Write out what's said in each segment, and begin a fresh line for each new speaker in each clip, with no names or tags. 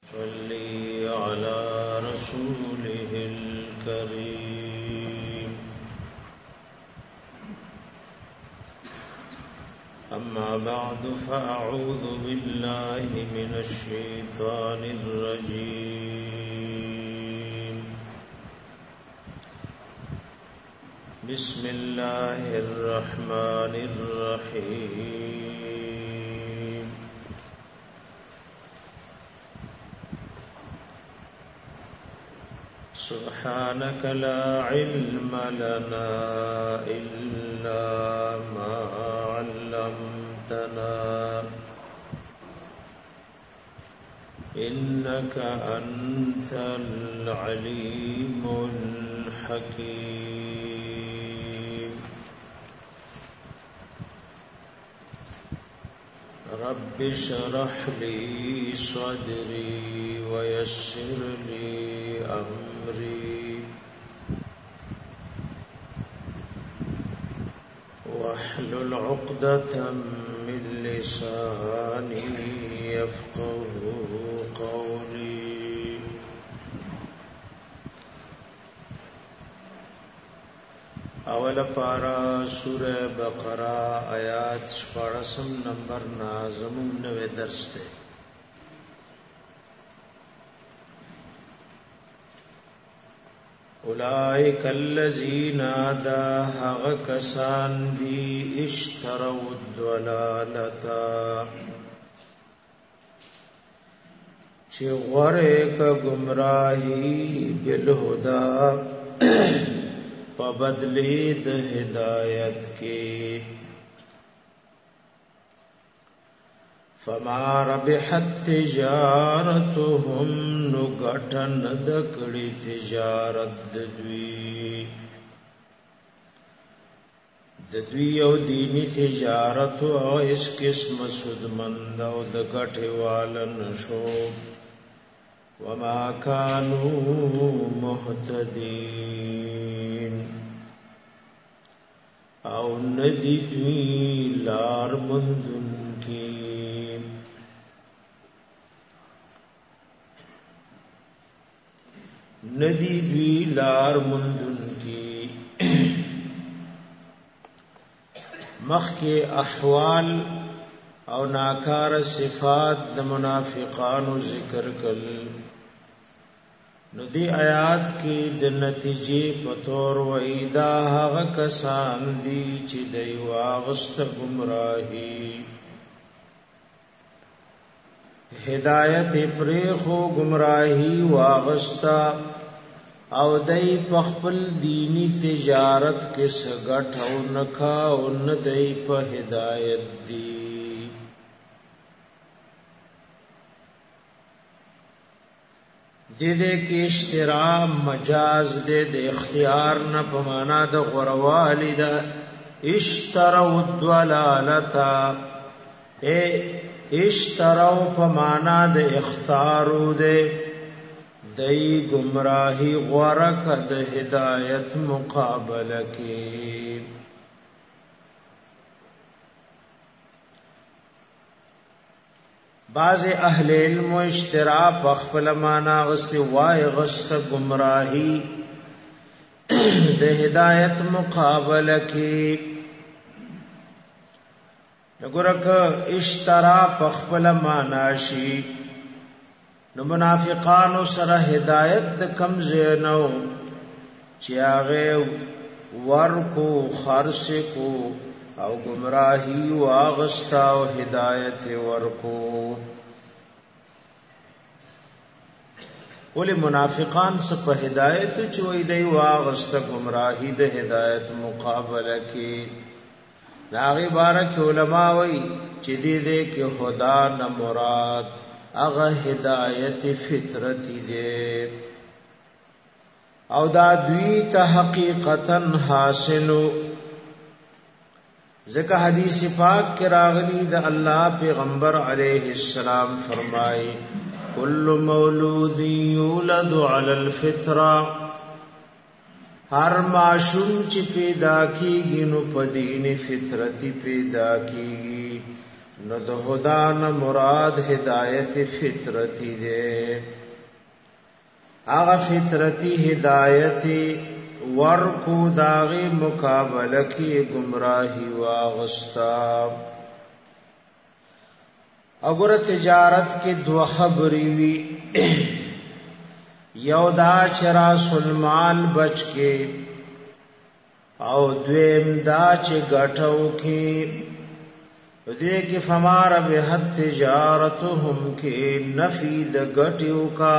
صلي على رسوله الكريم. أما بعد فأعوذ بالله من الشيطان الرجيم. بسم الله الرحمن الرحيم. سبحانك لا علم لنا إلا ما علمتنا إنك أنت العليم الحكيم. رب اشرح لي صدري ويسر لي أمري واحلل عقدة من لساني يفقهوا قولي. اول پارا سورہ بقرہ آیات 14 نمبر نازم نوے درس تے. اولئک الذین آداها کسان دی اشتروا الضلالتا چه غرق گمراہی بالہدا فبدلی د ہدایت کی. فما ربحت تجارتهم نغټن دکړي تجارت ددوی او دینی تجارت او اس قسم سودمند او د غټي والن شو. وما كانوا مهتدين او ندی دوی لار مندن کی. ندی دوی لار مندن کی. مخ کے احوال او ناکار صفات د منافقانو ذکر کل. نو دی آیات کی د نتیجې پتور وېدا هغه کسان دی چې دی واغست گمراهی ہدایت پریخو گمراہی واغستا او دای په خپل دینی تجارت کې سګټ او نکا او نه دای په هدایت دی. دې کې اشترا مجاز دې د اختیار نه په معنا د غروالی دا اشتروا الضلالتا اشتراو په معنا د اختارو ده دای گمراهی غورک د هدایت مقابله کی. بعض اهل علم اشترا په خپل معنا غست وای غست گمراهی د هدایت مقابله کی. نګورک اشترا پخپل معناشی نو منافقانو سره هدایت د کم زینو چیاغه ورکو خرس کو او گمراهی واغستا او هدایت ورکو. ول منافقان سره په هدایت چوي دی واغستا گمراهی د هدایت مقابله کی. ناغی بارک علماء وی چی دے کہ خدا نہ مراد اغا ہدایت فطرتی دے او دا دوی تا حقیقتا حاصلو. ذکر حدیث پاک کے راغلی دا اللہ پیغمبر علیہ السلام فرمائی کل مولود یولد علی الفطرہ ہر معشوم چې پیدا کیږي نو په دین فطرتي پیدا کیږي. نو د هدا نه مراد هدایت فطرتی ده. هغه فطرتی هدایت ورکو داغی مقابله کی گمراهی واغستا. اگر تجارت کې دو خبرې وی یو دا چرا سلمان بچ کې او دویم دا چې غټو کې دې کې فمار به تجارتهم کې نفي د غټیو کا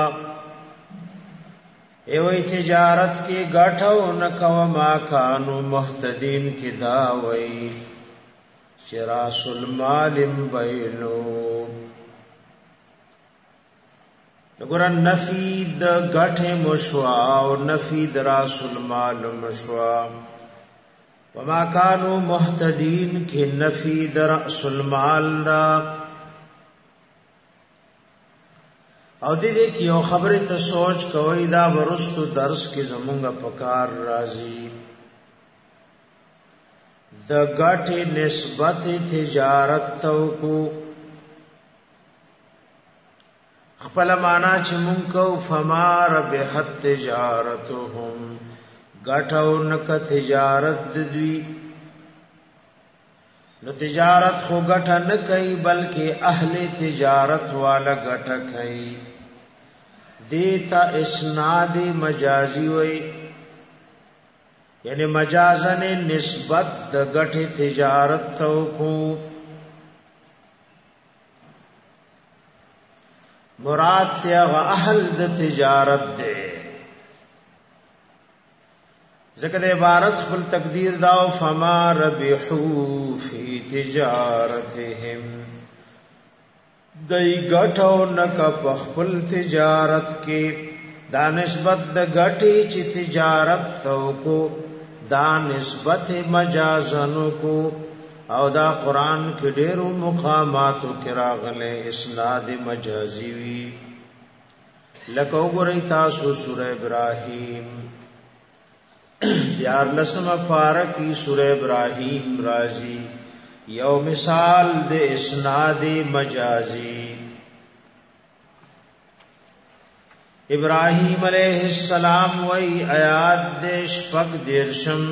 ایوې تجارت کې غټو نکو ما کانو محتدین کې دا وای چراس المال بینو نګور نفی د غټه مشوا او نفی د راس المال مشوا وما كانوا محتدین کې نفی د راس المال دا. او دې کې یو خبره ته سوچ کوي دا ورستو درس کې زمونږه پکار راځي د غټه نسبت تجارت تو کو خپل معنا چې مونږ کو فمار به تجارتهم غټو نک تجارت دوی نو تجارت خو غټه نه کوي بلکې اهل تجارت والا غټه کوي. دیتا اسناد مجازی وی یعنی مجازن نسبت د غټه تجارت تو کو مراد ته اهل د تجارت ده. ذکر عبارت خپل تقدیر داو فما ربحو فی تجارتهم دای غټو نک په خپل تجارت کې دا نسبت د غټي چې تجارت تو کو دا نسبت مجازنو کو او دا قران کې ډېرو مقاماتو کې راغلي اسناد مجازي وی لکه وګورئ تاسو سورہ ابراهيم دیار لسم پارکی سورہ ابراہیم رازی یو مثال دے اسناد مجازی. ابراہیم علیہ السلام وی آیات دے شپک دیرشم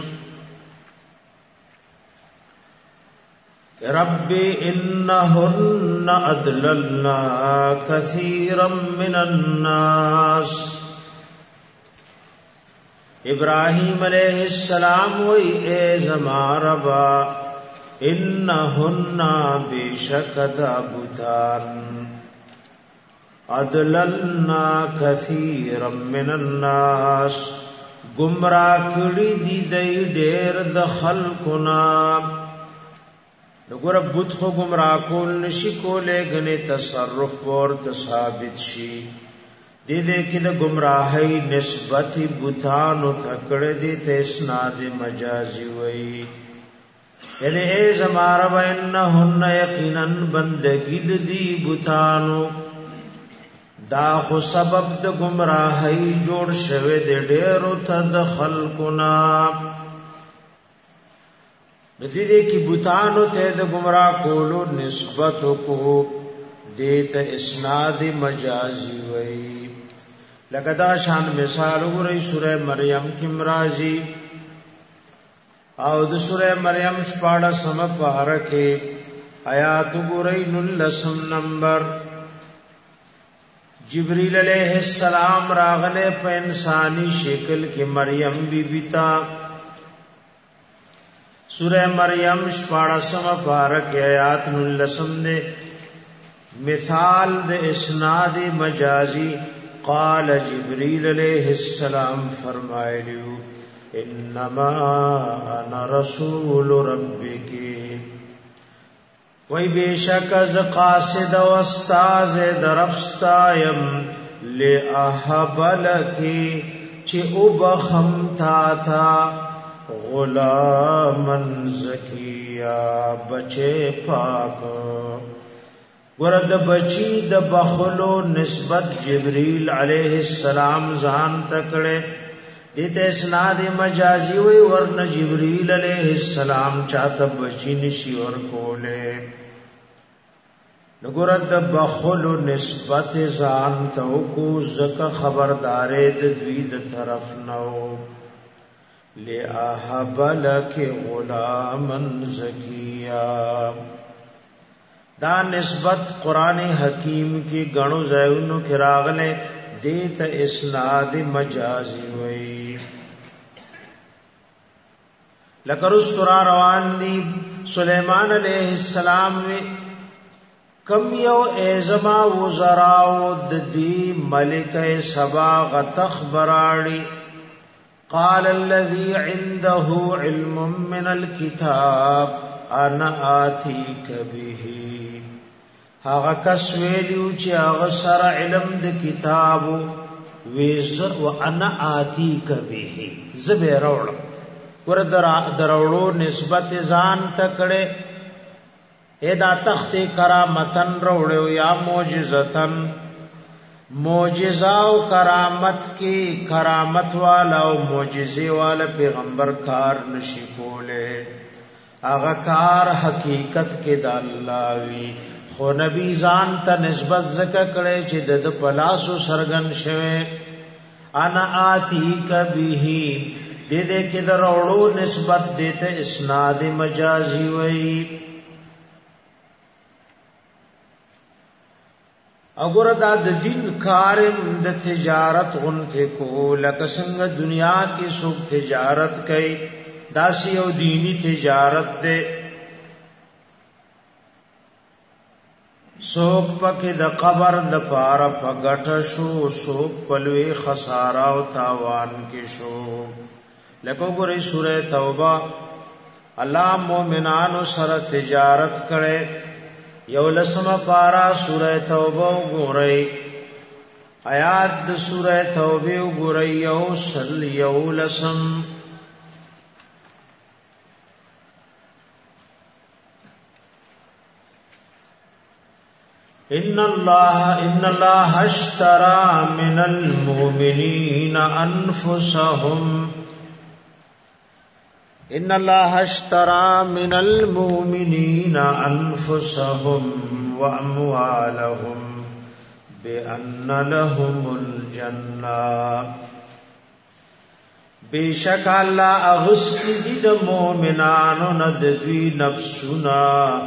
رب انہن ادللنا کثیرا من الناس. ابراہیم علیہ السلام وی اے زما ربا انہن بیشکد بوتان ادللنا کثیرا من الناس گمراہ کړي دي دای ډېر د خلقنا. وګوره بوت خو گمراہ کول نشي کولای غني تصرف ورته ثابت شي. دې کې د گمراهۍ نسبت بوتانو تکړه دي ته اسناد مجازي وای یعنی ای زماره وانهن یقینا بندگی دي بوتانو دا خو سبب د گمراهۍ جوړ شوه د ډېرو ته د خلقنا. دې کې بوتانو ته د گمراه کولو نسبت کو دې ته اسناد مجازي وای. لکه دا شان مثال وګورئ سورہ مریم کې مرাজি او د سورہ مریم 14 پارکه آیات وګورئ 19 نمبر. جبرائیل علیہ السلام راغله په انسانی شکل کې مریم بی بی تا. سورہ مریم 14 پارکه آیات 19 نے مثال د اسناد مجازی. قال جبريل عليه السلام فرمایلیو انما انا رسول ربك وای بیشک از قاصد و استاذ درفستایم لاحب لکی چه او بخمتا تا غلامن زکیا بچے پاک. ورد بچی د بخلو نسبت جبرائیل علیہ السلام ځان تکړه دته اسناد مجازی وی ورن جبرائیل علیہ السلام چاته بچی نشي ور کوله. نګورد بخل نسبت ځان ته کو زکه خبردارې د دوی د طرف نو لأهب لك غلاما زکیا دا نسبت قران حکیم کی غنو زایونو کې راغله دیت اسناد مجازی وی لکرسترا روان دی سلیمان علیہ السلام وی کم یو ایزما وزراو دی ملک سبا غتخبراڑی قال الذي عنده علم من الكتاب انا آتيك به هغه کس ویلو چې هغه سره علم د کتاب ویز او انا آتيك به زبه راوړ ور دروړو نسبت ځان تکړه ادا تخت کرامتن راوړو یا معجزتن معجزہ و کرامت کی کرامت والا و معجزے والا پیغمبر کار نشی کولے اغا کار حقیقت کے دا اللہ وی خو نبی ځان ته نسبت زکه کړي چې د پلاسو سرګن شوه انا آتیک به دې دې کې د وروړو نسبت دته اسناد مجازی وی اگر دا د دین کارم د تجارت غنته کو لکه څنګه دنیا کې څوک تجارت کوي داسی او دینی تجارت دے څوک پکې د قبر د پاره پګټ شو څوک پلوي خسارا او تاوان کې شو لکه ګورې سورې توبه الله مؤمنانو سره تجارت کړي یو لسمه پارا سورہ توبہ وګورئ آیات د سورہ توبہ وګورئ یو سل یو لسم ان الله اشترى من المؤمنين انفسهم ان الله اشترى من المؤمنين انفسهم واموالهم بان لهم الجنه بیشک الله اغسطی د مؤمنانو ندوی نفسنا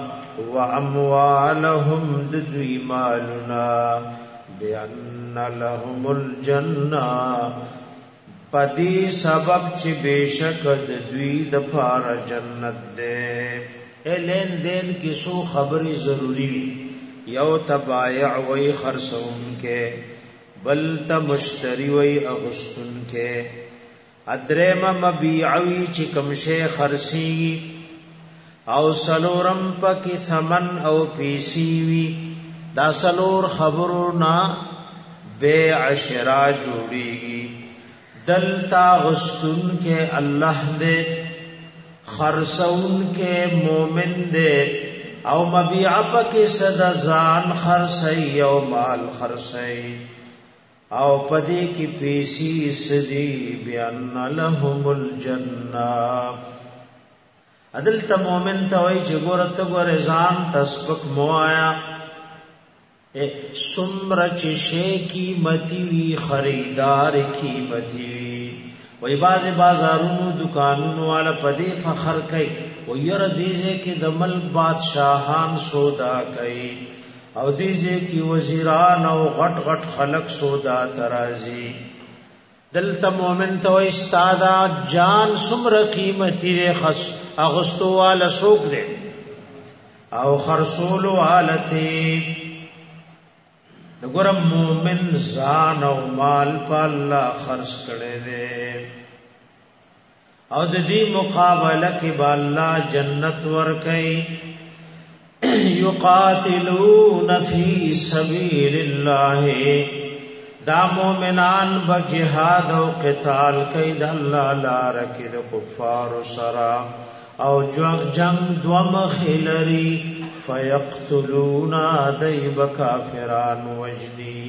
واموالهم ددوی مالنا بان لهم الجنه پدی سبب چې بیشک د دوی د پار جنت ده لین دین کی سو خبری ضروری یو تبایع وی خرسون کې بل ته مشتری وی اغسطن کې ادرم مبیعوی چې کوم شی خرسی او سلورم پکې ثمن او پیسی وی دا سلور خبرنا بیع شرا جوړیږي دلتا غستن کے اللہ دے خرسون کے مومن دے او مبیع پکی صدزان خرسی او مال خرسی او پدی کی پیسی سدی بیان لهم الجنہ عدلتا مومن تاوئی چه گورت گورزان تسبک مو آیا سمر چشے قیمتی وی خریدار قیمتی وی وی بازارونو دکانونو والا پدی فخر کئی وی یر دیزے کی د ملک بادشاہان سودا کئی او دیزے کی وزیران او غٹ غٹ خلق سودا ترازی دلتا مومن تو استادا جان سمر قیمتی دے خس اغسطو والا سوک دے او خرسولو والتی نګورم مومن ځان او مال په الله خرج کړي دي او د دې مقابله کې به الله جنت ورکړي یقاتلون فی سبیل الله دا مومنان به جهاد او قتال کوي د الله لار کې د کفار سره او جنگ دوم خلری فیقتلون دیب کافران وجنی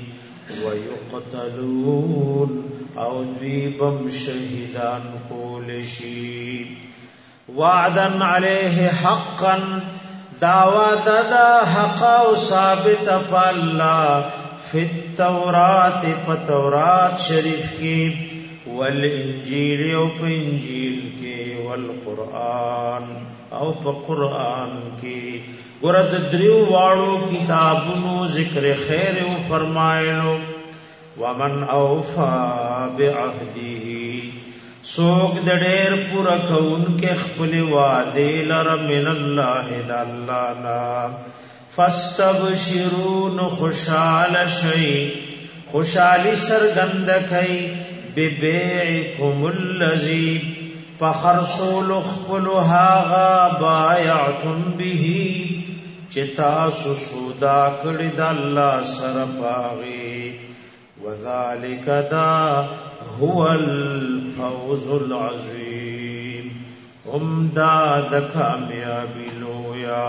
ویقتلون او دیبم شہیدان کولشی وعدا علیہ حقا دعوا دا حق او ثابت پالله فی التورات پتورات شریف کی والانجیل او په انجیل کې والقرآن او په قرآن کې ورته دریو واړو کتابونو ذکر خیر او فرمایلو ومن اوفا بعهده سوک د ډېر پورا کون کې خپل وعده لر من الله د الله نا فاستبشرون خوشال شي خوشالي سرګند کئ ببيعكم الذي فخرصول خپل هاغا بایعتم به چتا سودا کړی د الله سره پاغي وذالک دا هو الفوز العظیم هم دا د کامیابی لویا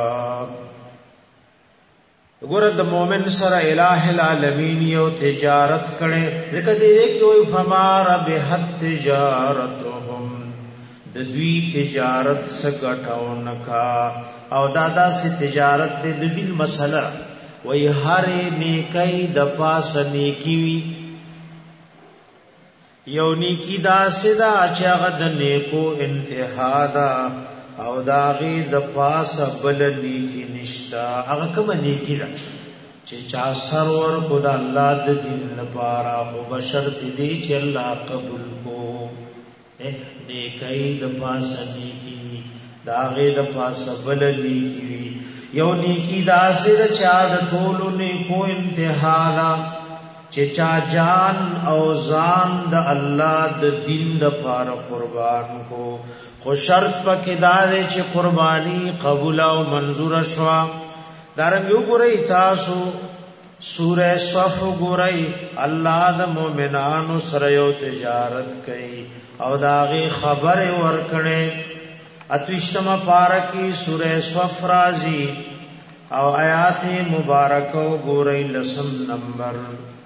ګور د مؤمن سره الٰه العالمین یو تجارت کړي ځکه دې کې وي فمار به تجارتهم د دوی تجارت سګټاو نکا او دادا سي تجارت د دین مسله وای هر نیکي د پاس نیکی وی یو نیکی دا سدا چې هغه د نیکو انتها دا او داغي د پاس بل نیکی نشتا هغه کوم نیکی دا چې چا سرور کو د الله د دین لپاره او بشرط دي چې الله قبول کو نیکی د پاس نیکی داغي د پاس بل نیکی یو نیکی دا سره چا د ټولو نیکو انتها دا چې چا جان او ځان د الله د دین لپاره قربان کو خو شرط پکې دا دی چې قربانی قبول او منظور شوا دارنګ وګورئ تاسو سوره صف وګورئ الله د مؤمنانو سره یو تجارت کوي او داغه خبره ورکړي اتوشتمه پارکی سوره صف رازی او آیات مبارکه وګورئ لسم نمبر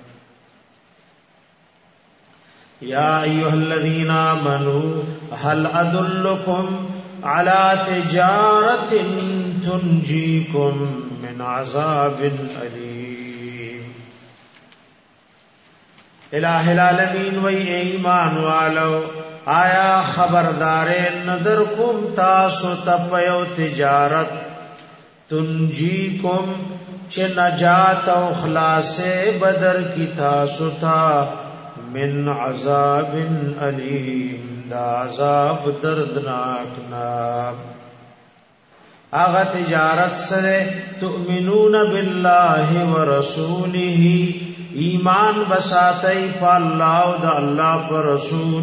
یا ایها الذین آمنوا هل ادلکم علی تجارت تنجیکم من عذاب علیم الہ العالمین وی ایمان والو آیا خبردار نظر کم تاسو تپیو تجارت تنجیکم چه نجات و خلاص بدر کی تاسو تا من عذاب علیم دا عذاب دردناکنا آغا تجارت سرے تؤمنون باللہ ورسولہ ایمان بساتی پا اللہ و دا اللہ پر رسول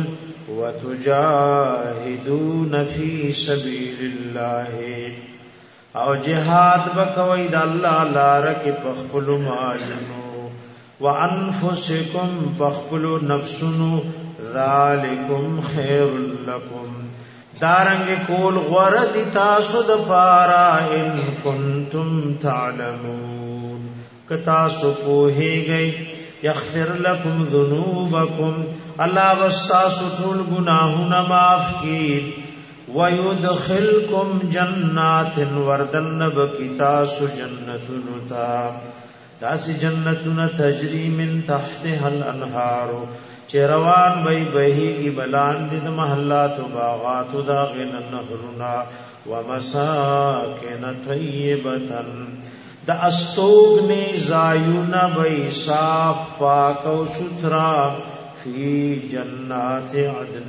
وتجاہدون فی سبیل اللہ او جہاد بکوئی دا اللہ لارک پخپل مالنو وانفسکم پخپل نفسنو ذالکم خیر لکم دارنگ کول غرد تاسو د پارا ان کنتم تعلمون کتاسو پوہی گئی یغفر لکم ذنوبکم اللہ وستاسو ټول گناہونا معاف کی ویدخلکم جنات وردنب کی تاسو جنتنو تا تاسی جنتنا تجری من تحتها الانہار چروان بئی بہیگی بلان دید محلات و باغات داغن النہرنا ومساکن طیبتا دا استوگنی زایون بئی صاف پاک و سترا فی جنات عدن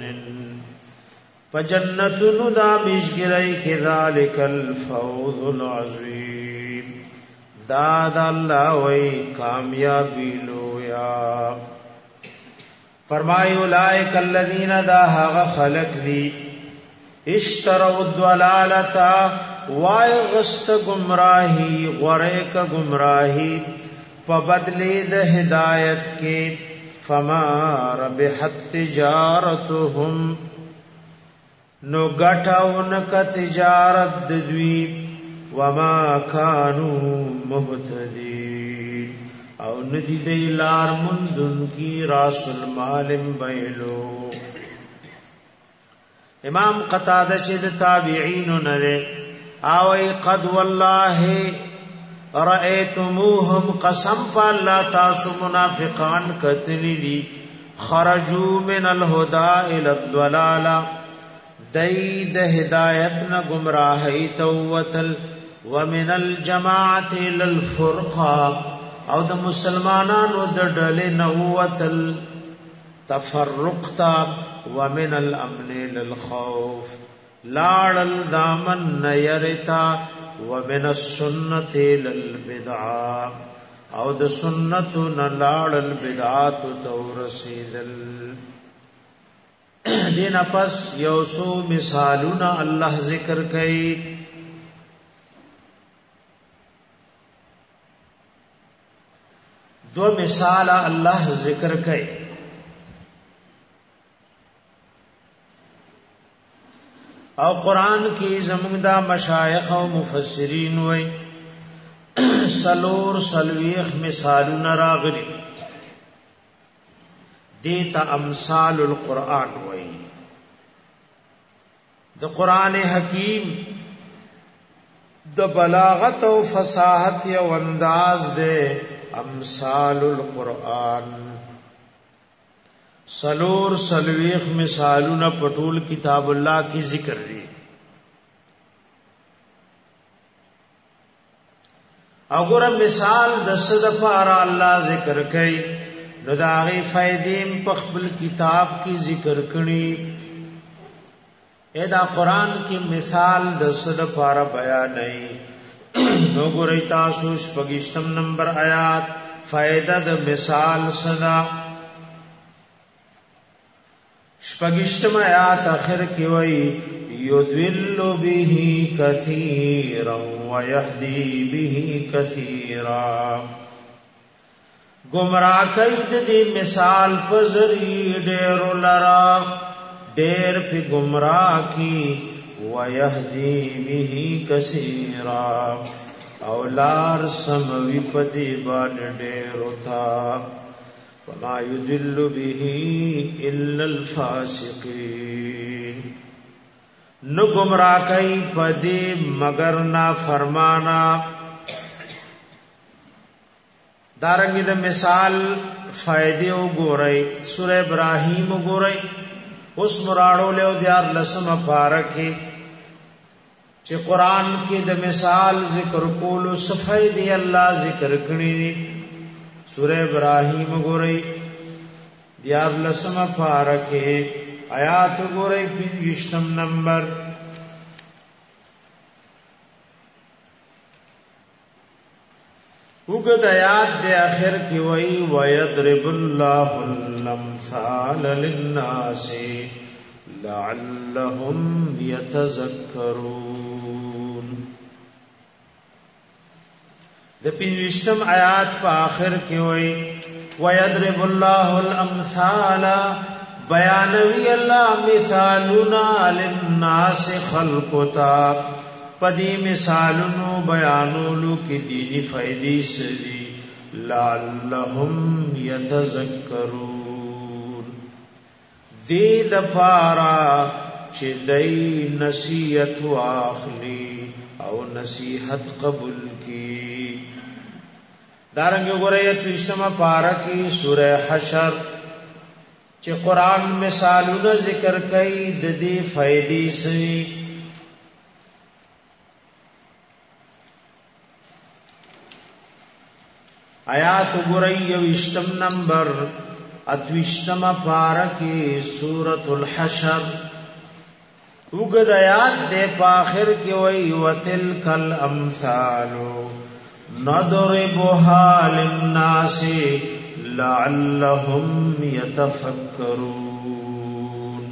فجنتن دا مشگرئی کذالک الفوز العظیم داد اللہ وی کامیابی لویا فرمائی اولائک الذین دا حغ خلق دی اشتروا الضلالتا وای غست گمراہی غریق گمراہی پا بدلی د ہدایت کے فما ربحت تجارتهم نو گٹا انکا تجارت دوی وما كانوا مهتدين او ندی دی لار مندن کی راس المال بیلو امام قتادہ چه د تابعین نه او قد والله رأيتموهم قسم بالله تاسو منافقان کتلی دی خرجوا من الهدى الى الضلال دید هدایتنا گمراہی توتل ومن الجماعت الى الفرقه او د مسلمانانو د ډلې نوتل تفرقتا ومن الامن للخوف لاړل دامن نيرتا ومن السنه للبدعه او د سنت نلاړل بدعات تورسیدل دین پس یوسو مثالنا الله ذکر کئ دو مثال الله ذکر کئ او قران کی زمونږ دا مشایخ او مفسرین وای سلور سلویخ مثالونه راغلي دیتا امثال القرآن وای د قران حکیم د بلاغت او فصاحت یو انداز دے امثال القرآن سلور سلویخ مثالونه پټول کتاب الله کی ذکر دی اگر مثال د صد فار الله ذکر کئ نو داغي فائدې په خپل کتاب کی ذکر کړي ادا قران کی مثال د صد فار بیان نه نو ګورئ تاسو شپږشتم نمبر آیات فائدہ د مثال صدا شپږشتم آیات اخر کې وایي یذل به کثیرا ويهدي به کثیرا گمراہ کید دی مثال پزری ډیر لرا ډیر په گمراہ کی ويهدي به کثیرا اولار سموی پدی باندې ډیر وتا وما يدل به الا الفاسقين نو گمراہ کئی پدی مگر نا فرمانا دارنگی دا مثال فائدے وګورئ سورہ ابراہیم وګورئ اس مراڑو لیو دیار لسم پارکی چه قرآن کی دا مثال ذکر کولو صفائدی اللہ ذکر کنی سورہ ابراہیم وګورئ دیار لسم پارکی آیات وګورئ 25 نمبر وګد آیات دے اخر کی وئی ويضرب الله الامثال للناس لعلهم يتذكرون د 25 آیات په اخر کی وئی ويضرب الله الامثال بیانوی اللہ مثالنا للناس خلقتا پدی مثالنو بیانولو کی دینی فائدی سری لعلهم یتذکرون دی دپارا چی دی نصیحت واخلی او نصیحت قبول کی دارنگی گوریت وشتما پارا کی سورہ حشر چې قران مثالونه ذکر کوي د دې فائدې سوي آیات وګورئ 20 نمبر اتوشتم پارکی سورۃ الحشر وګد آیات د پاخر کې وای وتلک الامثال نضربها للناس لعلهم يتفكرون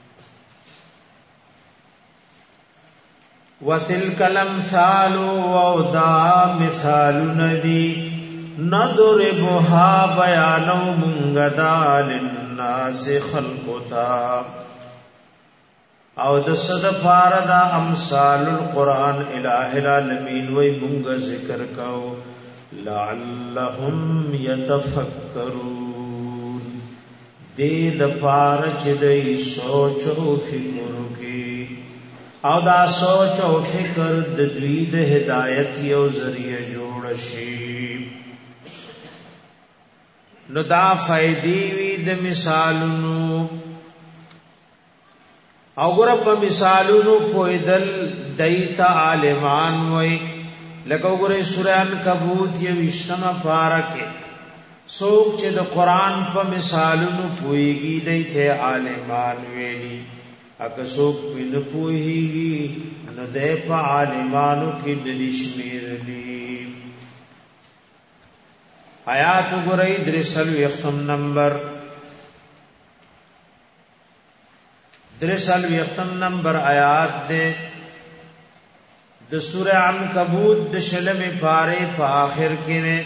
وتلك الامثال ودا مثال ندی نضربها بیانو منغدا للناس خلقتا او د صد فاردا امثال القران الہ العالمین وی منغ ذکر کو لعلهم يتفكرون دې د پار چې د سوچ او فکر کې او دا سوچ او فکر د دوی د هدایت یو ذریعہ جوړ شي. نو دا فائدې وی د مثالونو او ګره په مثالونو پویدل دایته عالمان وای. لکه وګوره سورہ عنکبوت یو وشتمه پارکه څوک چې د قران په مثالونو پویږي دایته عالمان ویلي. اګه څوک په پویږي نو د په عالمانو کې د نشمیر دي. آیات وګورئ درسل یختم نمبر آیات دے د سورہ عنکبوت د شلم پارے په آخر کې نے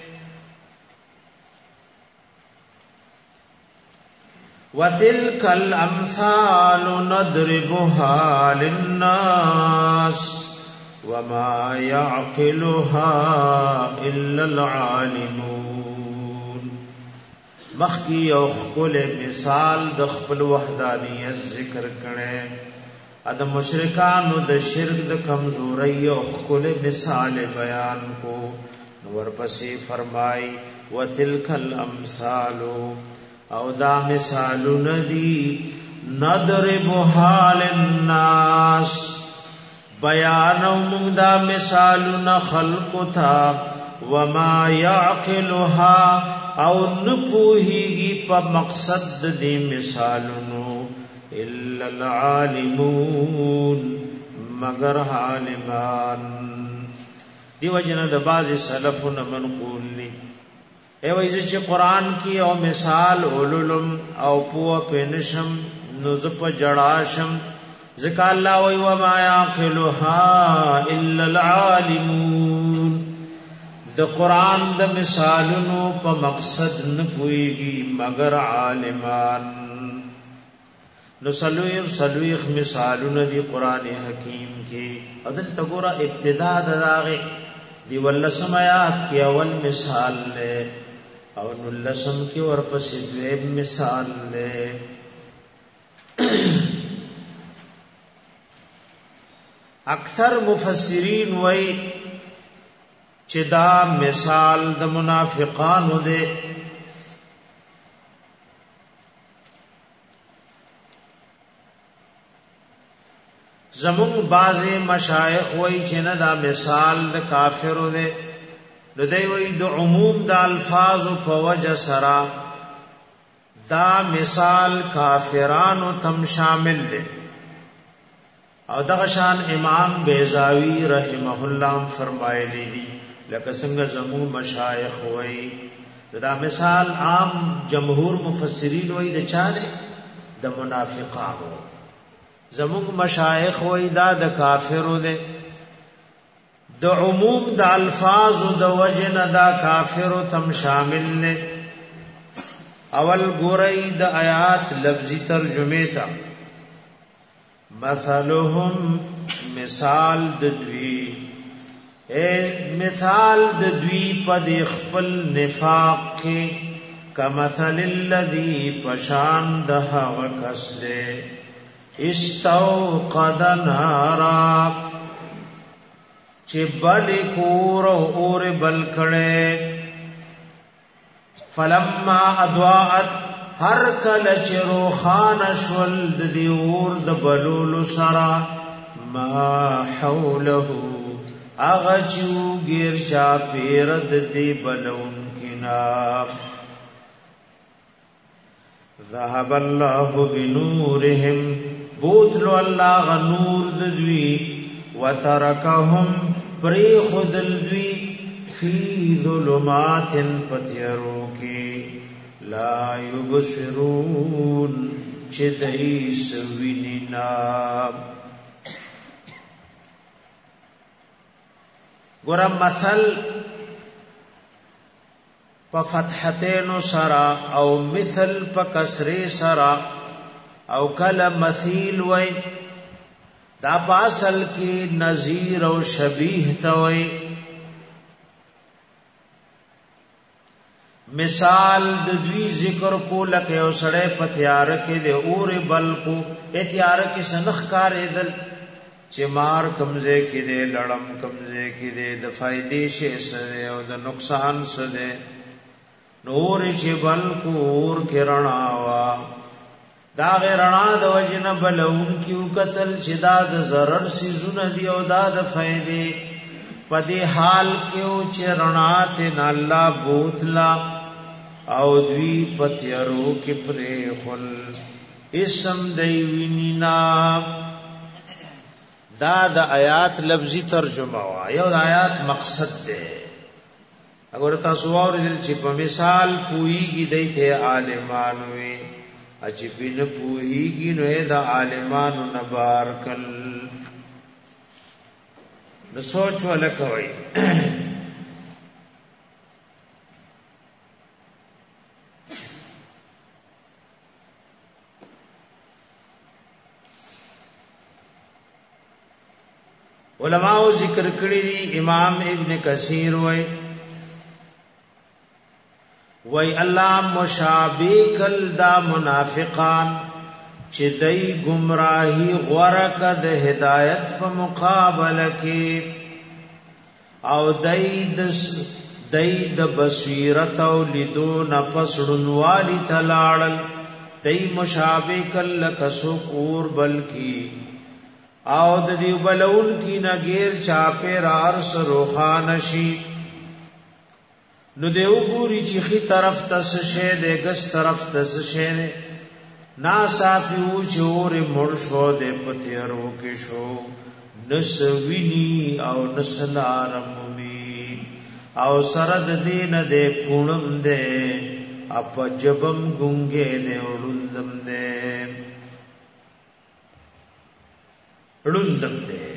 وَتِلْكَ الْأَمْثَالُ نَضْرِبُهَا لِلنَّاسِ وَمَا يَعْقِلُهَا إِلَّا الْعَالِمُونَ. مخکی او خپل مثال د خپل وحدانیت ذکر کړي. اد مشرکانو د شرک د کمزوري او خپل مثال بیان کو. نور پسې فرمای وَتِلْكَ الْأَمْثَالُ او دا مثالونه دي نضربها للناس بیانو موږ دا مثالونه خلق تا وما يعقلها او نپوهیږي په مقصد دې مثالونو الا العالمون مگر عالمان. دیو جن د باز سلفون منقول لی ای وایي چې قران کې او مثال اوللم او پوه پنشم نو زپ جړاشم ذکر الله وی وما يعقلها الا العالمون. د قران د مثالونو په مقصد نه پويږي مگر عالمان. نو سلويخ مثالونه دی قران حکیم کې عدل تګورا ابتدا دغه دی ولسم آیات کې اول مثال له او نو لسم کې ورپسې دویم مثال له. اکثر مفسرین وای چې دا مثال د منافقانو دی. زمون بعضی مشایخ وای چې نه دا مثال د کافرو دی. نو دی وای د عموم د الفاظ په وجه سره دا مثال کافرانو تم شامل دی. او دغه شان امام بیضاوی رحمه الله فرمایلی دي لکه څنګه زمو مشایخ وای دا مثال عام جمهور مفسرین وای د چا دی د منافقانو. زمو مشایخ وای دا د کافرو دی. د عموم د الفاظ د وجنه دا کافرو تم شامل نه. اول ګورئ د آیات لفظی ترجمه تا مثلهم مثال د دوی مثال د دوی په خپل نفاق کې کمثل الذی پشان د هغه کس له استوقد نارا چې بل کور اور بل کړي فلما اضاءت هر کله چې روخان شول د دی اور د بلول سرا ما حوله اغه چې غیر چا پیر د دی بلون کنا ذهب الله بنورهم بوتلو الله غنور د دوی وترکهم پری خودل دوی فی ظلمات پتیرو کی لا یبصرون چدئی سویننا. گورا مثل پا فتحتین سرا او مثل پا کسری سرا او کل مثیل وی دا پاسل کی نظیر او شبیح توئی. مثال د دوی ذکر کو لکه او سړی پتیار کې د اور بل کو اتیار کې سنخ کار ایدل چې مار کمزه کې دې لړم کمزه کې دې د فائدې شي سره او د نقصان سره نور چې بل کور کرنا وا دا غیرنا د وجنه بلون کیو قتل چې دا د ضرر سيزونه دی او دا د فائدې پدې حال کیو چې رڼا ته الله بوتلا او دوی پتیرو کې پرې خل اسم دی وینینا دا د آیات لفظي ترجمه وا یو د آیات مقصد ده اگر تاسو اورئ چې په مثال پوئږي دایته عالمان وي اچې بن پوئږي نو د عالمانو نبار کل نو سوچ ولکوي علماء ذکر کړی دي امام ابن کثیر وای الله مشابه کل دا منافقان چې دای گمراهی غورک د هدایت په مقابله کې او دای د بصیرت او لیدو نفسړنوالی تلاړل دای مشابه کل کسو کور بلکی او د دې بلون کی نګیر چاپه رارس روخان شي نو دیو ګوري چې خي طرف تس شه د ګس طرف تس شه نا صافیو چور مرشو د پتیرو کې شو نسوینی او نسلارمومی او سرد دین د کونم دے اپ جبم ګونګې دے وړندم دے رندم دے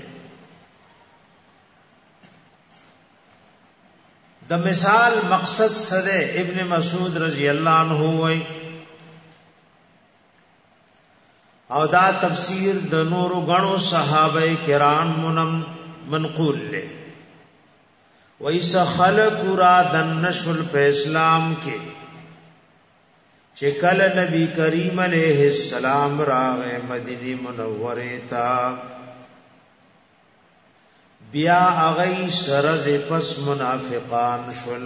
د مثال مقصد سره ابن مسعود رضی اللہ عنہ وای او دا تفسیر د نور غنو صحابه کرام منقول له وایس خلق را دنشل په اسلام کې چې کله نبی کریم علیہ السلام راغه مدینه منوره تا بیا اغی سرز پس منافقان شل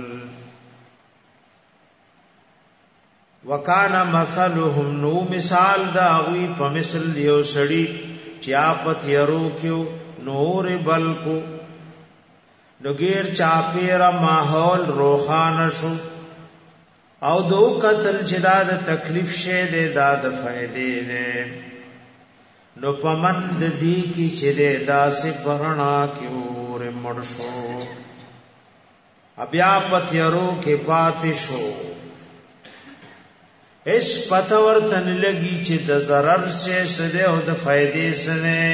وکانا مثلهم نو مثال دا اغوی پا مثل دیو سڑی چیاپت یرو کیو نور بلکو نگیر چاپیر ماحول روخان شو او دو قتل چدا دا تکلیف شه دے دا دا فائدے دے نو پمند دی کی چرے دا سے پرنا کی اور مرشو ابیا پتیرو کے پاتشو اس پتور تن لگی چی دا ضرر سے سدے او دا فائدے سنے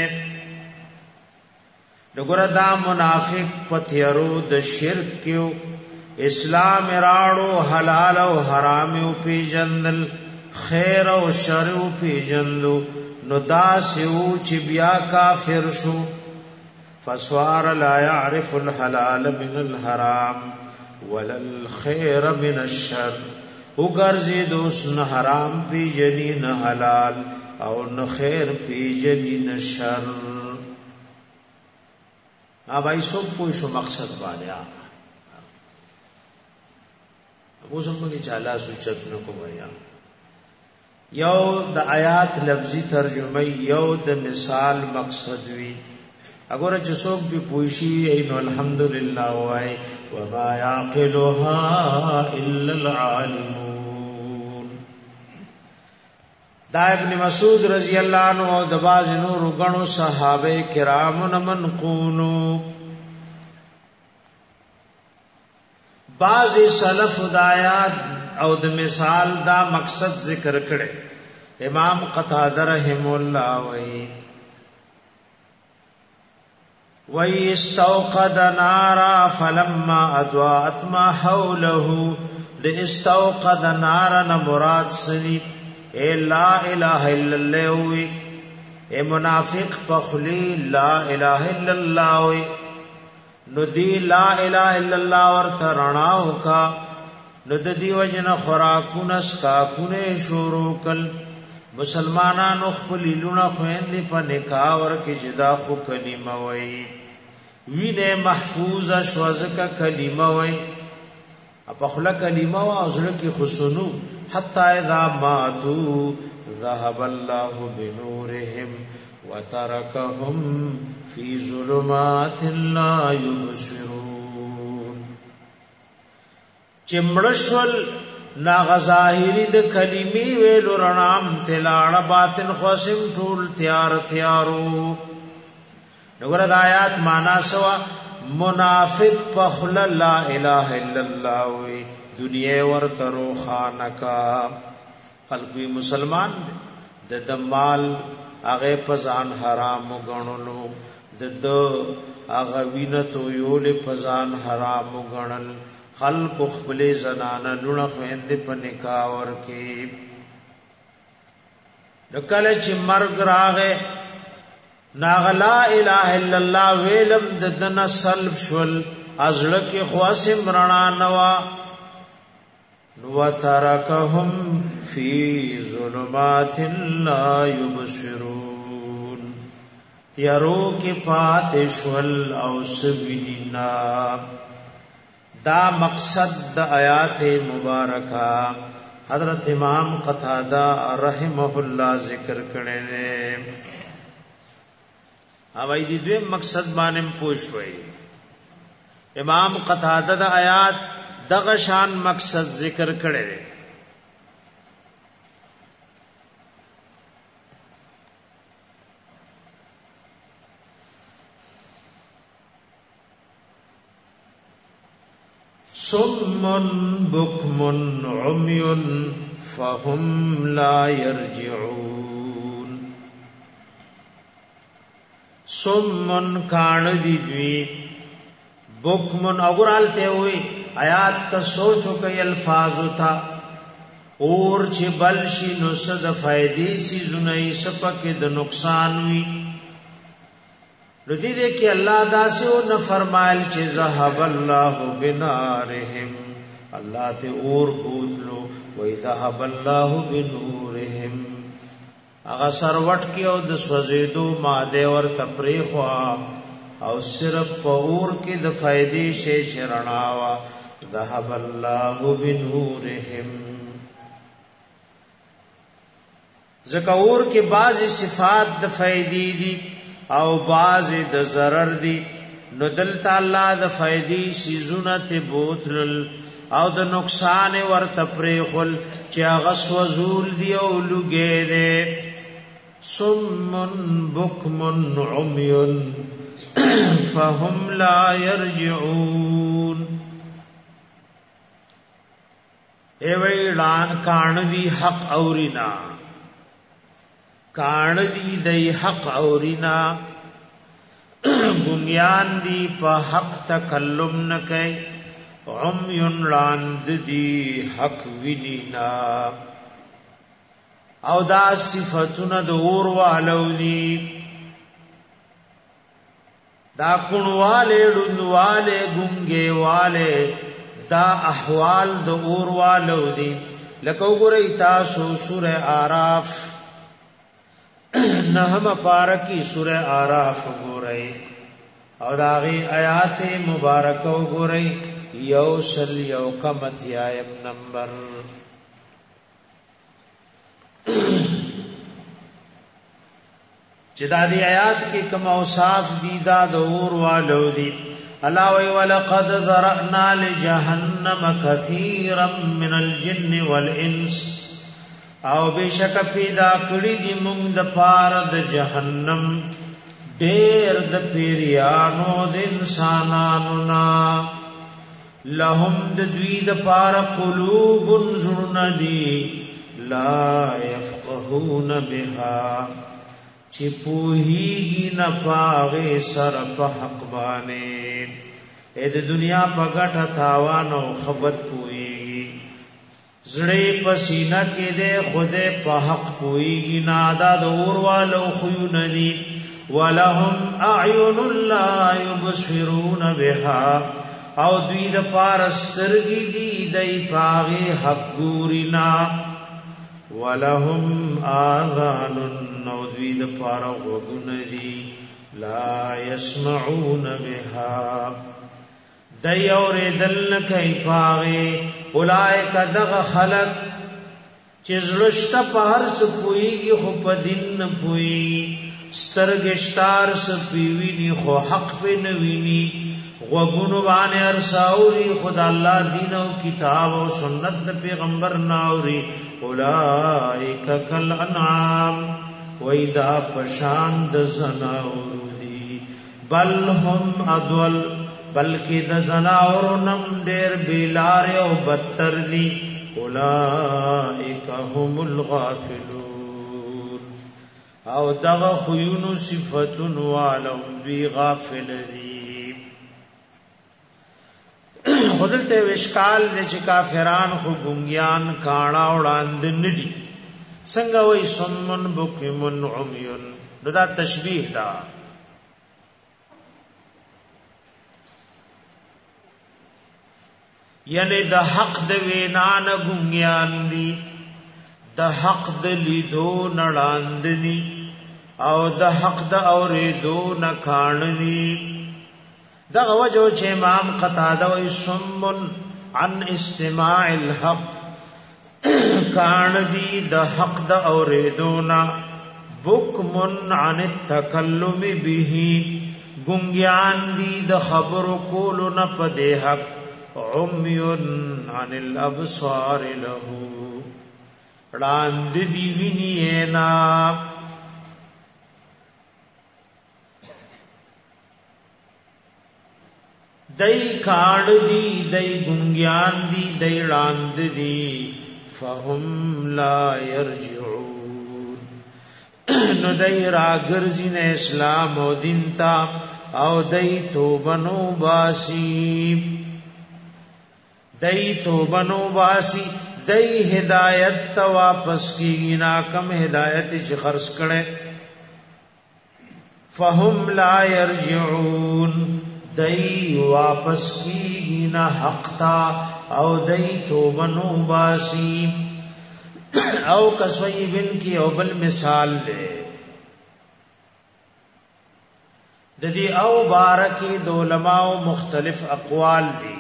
نگورا دا منافق پتیرو دا شرک کیو اسلام راڑو حلال و حرامیو پی جندل خیر و شرو پی جندو نو دا سیو چی بیا کافر شو فسوار لا يعرف الحلال من الحرام ولا الخير من الشر وګرځي دوس نه حرام پی جنی نه حلال او نه خیر پی جنی نه شر اوبای سو کوئی شو مقصد باندې ابو زمګي چالا سوچت نو کویا یو د آیات لفظی ترجمه یو د مثال مقصد وی اگر چې څوک به پوښي اینو الحمدلله وای و ما یعقلها الا العالمون دا ابن مسعود رضی اللہ عنہ او د باز نور غنو صحابه کرام منقولو بعض سلف ہدایات او د مثال دا مقصد ذکر کړي امام قتاده رحم الله وی استوقد نارا فلما اضاءت ما حوله د استوقد نارا نه مراد سنی اے لا الہ الا اللہ وی اے منافق پخلی لا الہ الا اللہ وی نو دی لا الہ الا اللہ ورته رڼاو کا نو د دی وجن خوراکونه سکاکونه شروع کل مسلمانانو خپل لونه خويندې په نکاح ورکه جدا خو کلمه وای وینه محفوظه شوزکه کلمه وای په خله کلمه او ازړه کې خصونو حتا اذا ماتوا ذهب الله بنورهم وتركهم في ظلمات لا يبصرون چمړشل ناغ ظاهری د کلمی ویلو رنام تلاړه باطن خوشم ټول تیارو نګور د آیات معنا سوا منافق پخل لا اله الا الله وی دنیا ورته روخانکا قلبی مسلمان د مال هغه پزان حرام غنلو د هغه وینتو یول پزان حرام غنل خلق خپل زنانه لونه خويند په نکاح ورکی دکله چې مرګ راغې ناغلا اله الا الله ویلم ددن سلب شول ازړه کې خواسم رڼا نوا نو ترکهم فی ظلمات لا یبصرون تیارو کې فاتح شول او سبینا دا مقصد د آیات مبارکہ حضرت امام قتادہ رحمہ اللہ ذکر کړي نے اوای دې دوی مقصد باندې پوښوي امام قتادہ د آیات دغه شان مقصد ذکر کړي صم بكم عمي فهم لا يرجعون صم کان دی دوی بكم اورالته وي آیات ته سوچو کوي الفاظ تا اور چې بلشي نو صد فائدې سي زنای سپک د نقصان وي ردی دے کہ اللہ داسے او نہ فرمائل چه ذهب اللہ بنارهم اللہ تے اور بوتلو وی ذهب اللہ بنورهم اغا سروٹ کی او د سوزیدو ماده ور تپریخوا او صرف پور کی د فائدې شی شرناوا ذهب اللہ بنورهم زکور کے بعض صفات د فائدې دي او باز د ضرر دی نو دل تعالی د فائدې سيزونه ته بوتل او د نقصان ورته پرېخل چې هغه سوزول دی او لګې دی صم بكم عمي فهم لا يرجعون ای ویلان کان دی حق اورینا کان دی دی حق اورینا بنیان دی په حق تکلم نکای عمیون لاند دی حق وینینا او دا صفتون د اور والو دی دا کونواله لونواله ګونګه والے دا احوال د اور والو دی لکه وګورئ تاسو سوره اعراف نحم پارکی سورہ آراف گورئی او داغی آیات مبارکو گورئی یوسل یوکمت یایم نمبر چدا دی آیات کی کم اوصاف دی دا دور والو دی اللہ وی وَلَقَدْ ذَرَأْنَا لِجَهَنَّمَ كَثِيرًا مِنَ الْجِنِّ وَالْإِنسِ او بشک پیدا کړی دی موږ د پاره د جهنم ډېر د پیریانو د انسانانو نا لهم د دوی د پاره قلوب زړندی لا يفقهون بها چې پوهیږي نه پاغه سر په حق باندې اې د دنیا په ګټه تاوان او خبرت پوهیږي زړې پسینه کې دې خوده په حق پويږي نادا د اور والو خيونني ولهم اعين لا يبصرون بها او دوی د پارسترګي دي دای پاغه حق ګورینا ولهم آذان نو دوی د پاره غوږونه دي لا يسمعون بها دای اوریدل نه کوي پاغه اولائک دغ خلق چې زړشته په هر څه پويږي خو په دین نه پويږي سترګشتار سپیوی نی خو حق په نویني غوګونو باندې ارساوري خدا الله دین او کتاب او سنت د پیغمبر ناوري اولائک کل انعام وېدا پشان د زناور دي بل هم اضل بلکې د زناور نم ډېر بیلار او بدتر دي اولائک هم الغافلون او دغه خيونو صفاتون والو بي غافل دي خودلته وشکال د چې کافران خو ګونګیان کاڼا وړاند ندي څنګه وای سمن بکمن عميون دا تشبیه دا یعنی د حق د وینا نه ګونګیان دي د حق د لیدو نړاندنی او د حق د اوریدو نه کاننی دغه وجو چې امام قتاده وای سمن عن استماع الحق کان دی د حق د اوریدو نه بکمن عن التکلم به ګونګیان دي د خبرو کولو نه پدې حق عميون عن الابصار له راند دی وینینا دای کاڼ دی دای ګونګیان دی دای راند دی فهم لا يرجعون نو دای راګرځي نه اسلام او دین تا او دای توبنو باسی دای توبنو باسی دای ہدایت تا واپس کیږي نا کم ہدایت چې خرڅ کړي فهم لا يرجعون دای واپس کیږي نا حق تا او دای توبنو باسی او کسویبن کی او بل مثال دے د دې او بارکی د علماء مختلف اقوال دي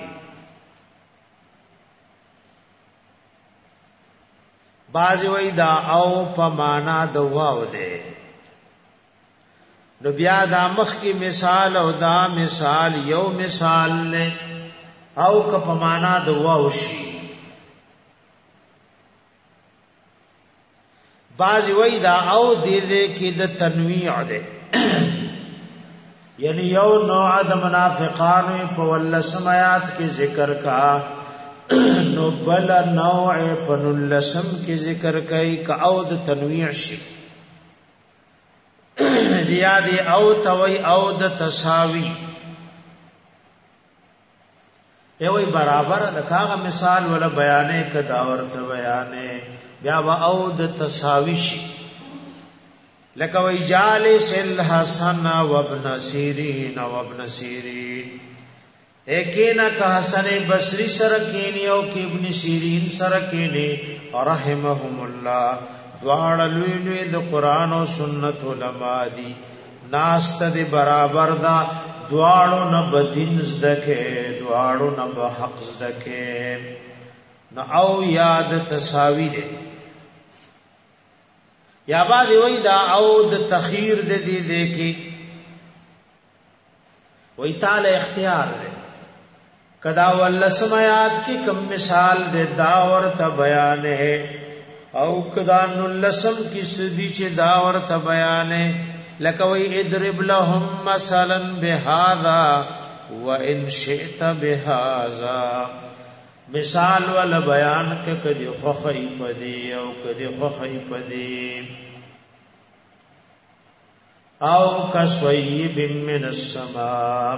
بعض وی دا او په معنا د واو ده نو بیا دا مخ کی مثال او دا مثال یو مثال نه او که په معنا د واو شي بعض وی دا او دې کې د تنویع ده یعنی یو نوع د منافقانو په ولسم آیات کې ذکر کا نو بل نوع په نلسم کې ذکر کوي کا او د تنویع شي بیا دی او توي او د تساوی ایوي برابر د کاغه مثال ولا بیانې کدا ورته بیانې بیا او د تساوی شي لکه وی جالس الحسن وابن سیرین وابن سیرین ایکینا که حسن بصری سرکینی او که ابن سیرین سرکینی رحمهم الله دوار لوی د قرآن و سنت علماء دی ناست دی برابر دا دوارو نب دین زدکے دوارو نب حق زدکے نا او یاد تساوی دے یا بعد وی دا او د تخیر دے دی دیکھی وی تال اختیار دے کدا ولسم آیات کی کم مثال دے داور تا بیانے او کدا نلسم کی صدی چے داور تا بیانے لکوی ادرب لهم مثلا بهذا وان شئت بهذا مثال ول بیان کے کدی خوخی پدی او کدی خوخی پدی او کسویب من السماء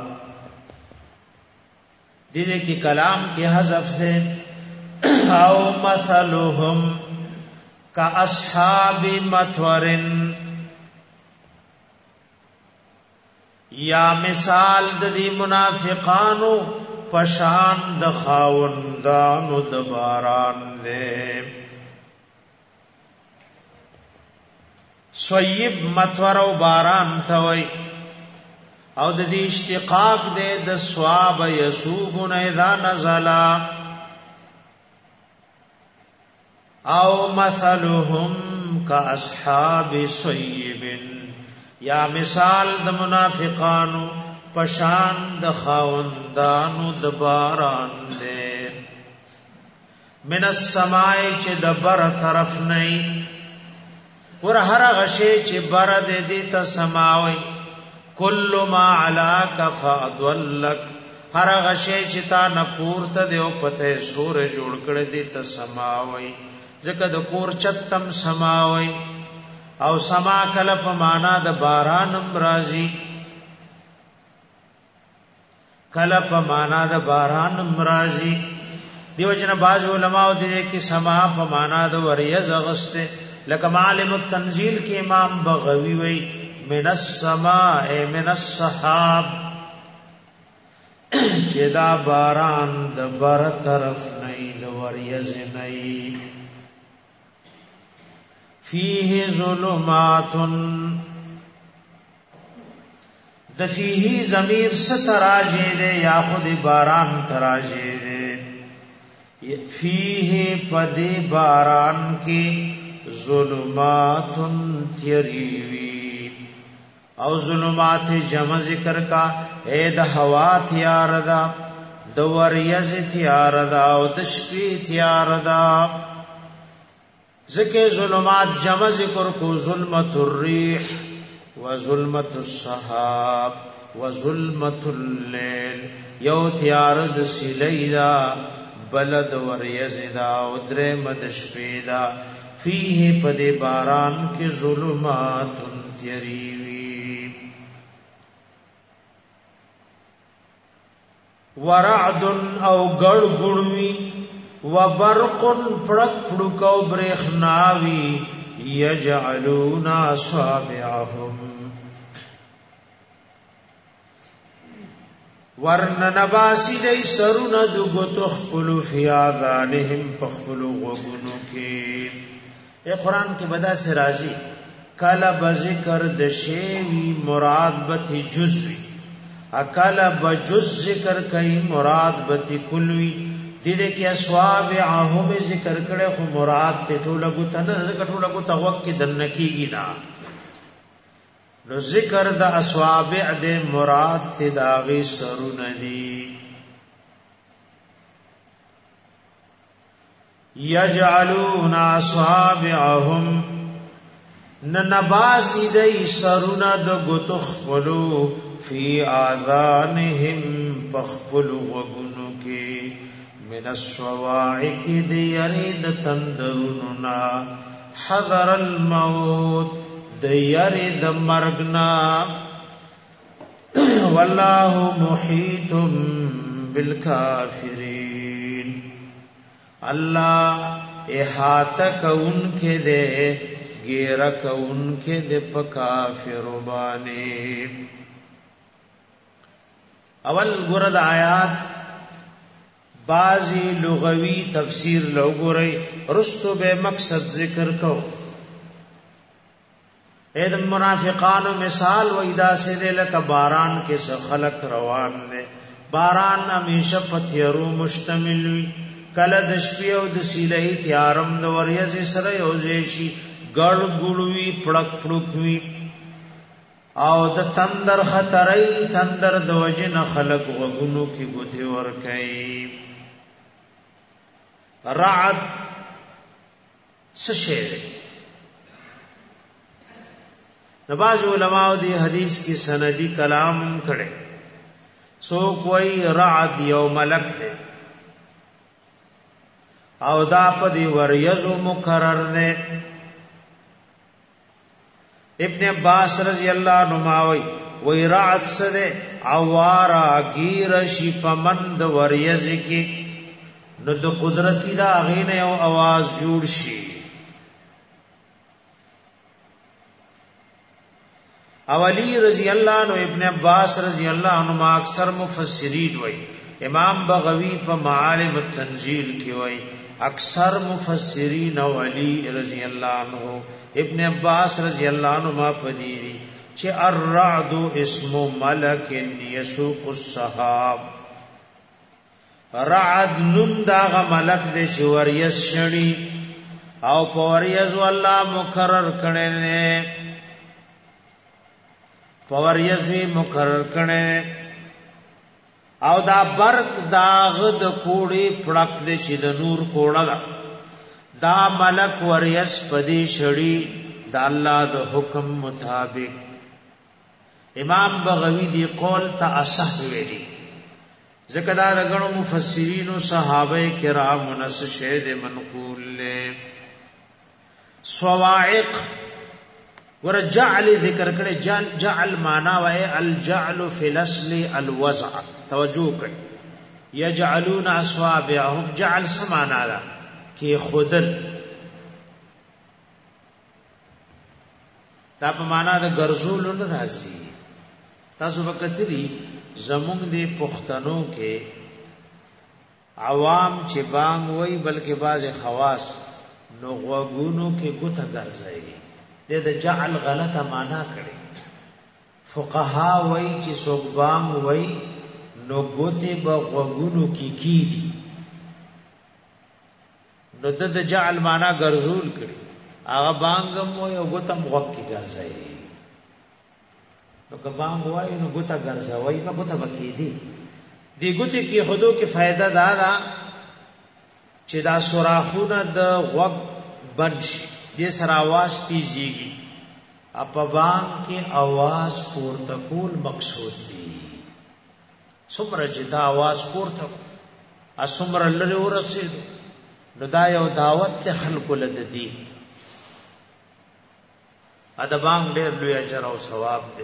دیدے کی کلام کی حذف سے او مثلهم کا اصحاب مطورن یا مثال د دې منافقانو پشان د خاوندانو د باران دې صیب مطور او باران ثوی او د دې اشتقاق دې د ثواب یسوبن اذا نزلا او مثلهم کاصحاب صیب یا مثال د منافقانو پشان د خاوندانو د باران دې من السماء چې د بر طرف نه ور هر غشي چې بر دې ته سماوي کل ما علاک فاضلک هر غشي چې تا نه پورته دی او پته سور جوړ کړی دی ته سماوي ځکه د کور چتم سماوي او سما کله په معنا د باران امراضی کله په معنا د باران امراضی دیو جن باز علماء دې کې سما په معنا د وریز غسته لکه معلم التنزیل کې امام بغوی وی من السماء من السحاب چې دا باران د بر طرف نه د وریز نه فيه ظلمات د فيه ضمیر ستراجه دے یا خود باران تراجه دے فيه پدی باران کی ظلمات تیریوی او ظلمات جمع ذکر کا اے د هوا تیار دا د وریز تیار دا او د شپې تیار دا ذکر ظلمات جمع ذکر کو ظلمت الریح و ظلمت الصحاب و ظلمت اللیل یو تیار د سلیدا بلد وریزدا او درې مد شپیدا فيه پد باران کی ظلمات تیریوی ورعد او گڑ گڑوی وبرق پڑک پڑکو برخناوی یجعلون اصابعهم ورننباسی دی سرون دگو تخپلو فی آذانهم پخپلو غگنو کی اے قرآن کی بدا سے راجی کالا بذکر دشیوی مراد بتی جزوی اکالا بجز ذکر کئی مراد بتی کلوی دیده کی اصوابعهم ذکر کرے خو مراد تے ٹھولگو تا نا ذکر ٹھولگو تا وقت کی دنکی گی نا نو ذکر دا اصوابع دے مراد تے داغی سرو ندی یجعلون اصوابعهم ننباسی دی سرو ند گتخپلو فی آذانهم پخپلو وگنو کی من الصواعق دیرید تندرننا حذر الموت دیرید مرگنا واللہ محیط بالکافرین اللہ احاطہ ان کے دے گیرک ان کے دے پکافر بانے اول گرد آیات بعضی لغوی تفسیر لوگو رئی رستو بے مقصد ذکر کو اید منافقانو مثال و ادا سے دے لکا باران کے خلق روان دے باران ہمیشہ پتیرو مشتمل ہوئی کلد شپی او دسیلہی تیارم دو وریز سر یوزیشی گڑ گڑوی پڑک پڑکوی او د تندر خطرئی تندر د وجن خلق وگنو کی گدھی ورکئی رعد سشیر نباز علماء دی حدیث کی سندی کلام کڑے سو کوئی رعد یو ملک دے او دا پا دی وریزو مقرر دے ابن عباس رضی اللہ عنہ ماوی وی رعد سدے عوارا گیرشی پمند وریز کی نو دو قدرتی دا غین او آواز جوړ شي اولی رضی اللہ عنہ ابن عباس رضی اللہ عنہ ما اکثر مفسرین وی امام بغوی په معالم التنزیل کی وی اکثر مفسرین او علی رضی الله عنه ابن عباس رضی الله عنهما پدیری چې الرعد اسم ملک یسوق السحاب. رعد نوم داغه ملک دې چې وریس شړی او پوریز الله مقرر کړي نه پوریزي مقرر کړي او دا برق داغ د کوړي پړق دې چې د نور کوړه دا ملک وریس پدی شړی د الله د حکم مطابق. امام بغوی دی قول تا اصح ویلی ذکر دا غنو مفسرین او صحابه کرام نس شهد منقول له صواعق ورجعل ذکر کړي جعل معنا وای الجعل فی الاصل الوضع. توجه کړئ یجعلون اصابعهم جعل سمانا دا کی خودل دا په معنا د ګرځول نه راځي. تاسو وکړئ زمونږ د پښتنو کې عوام چې بانګ وای بلکې باز خواص نو غوګونو کې ګوته ګرځي د جعل غلطه معنا کړي. فقها وای چې څوک بانګ وای نو ګوته به غوګونو کې کیدي نو د جعل معنا ګرځول کړي. هغه بانګم وای او ګوتم غوګ کې ګرځي نو که بانګ وای نو ګوته ګرځوي نو ګوته بکیدي. دی ګوته کې خودو کې فائدہ دا چې دا سوراخونه د غوګ بنشي دې سره आवाज تیزيږي. اپا بانګ کې आवाज پورته کول مقصود دی. څومره چې دا आवाज پورته اسمر لری ورسید نو دا یو دعوت ته خلکو لد دی. ادا بانګ ډېر لوی اجر او ثواب دی.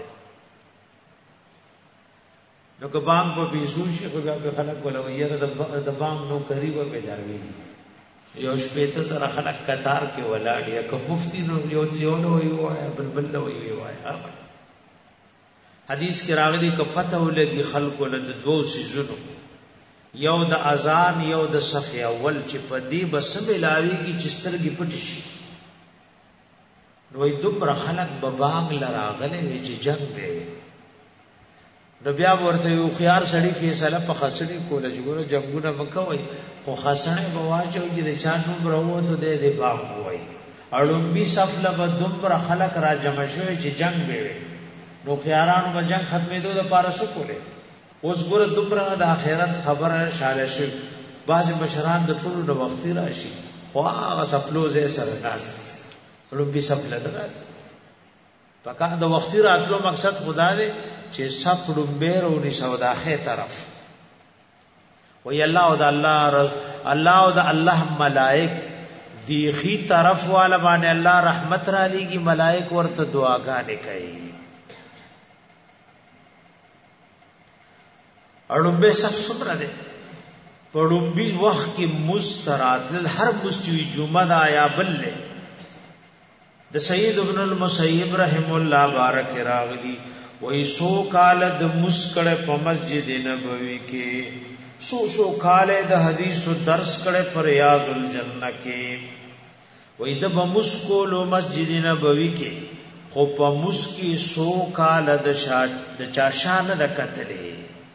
نو که بانګ په بیزو شي خو به خلک ولوي د بانګ نو قریب به جاوي یو شپې ته سره خلک قطار کې ولاړ یا که مفتی نو یو ځونه وي وای بلبل نو وي وای. حدیث کې راغلي ک پته ولګي خلکو له دوه سيزونو یو د اذان یو د صف اول چې په دې بس ملاويږي چې سترګې پټ شي نو دومره خلک به بانګ لراغله وي چې جنگ به نو بیا ورته یو خيار سړی فیصله په خاصړي کوله چې ګوره جنگونه مکوي خو خاصنه بواچو چې د چا نوم راوته د باب وای اړم بي صفله به دومره خلک را جمع شوي چې جنگ به نو خيارانو به جنگ ختمېدو د پارسو کوله. اوس ګوره دومره د آخرت خبره شاله شي بعض مشران د ټولو د وختي راشي خو هغه سپلوزه سره ناس اړم بي صفله راځي پکا د وختي راتلو مقصد خدا دې چې سب ډمبیر او نسوداخه طرف وی الله او د الله ملائک دیخی طرف والا باندې الله رحمت را لېږي ملائک ورته دعاګانې کوي. اړمبه سب څومره ده پړمبي وخت کې مستراتل هر مستوي جمعه دا یا بل د سید ابن المسیب رحم الله بارک راغلی وای سو کال د مسکړه په مسجد نبوي کې سو کال د حدیث درس کړه پر ریاض الجنه کې وای د مسکولو مسجد نبوي کې خو په مسکی سو کال د چاشان د کتلې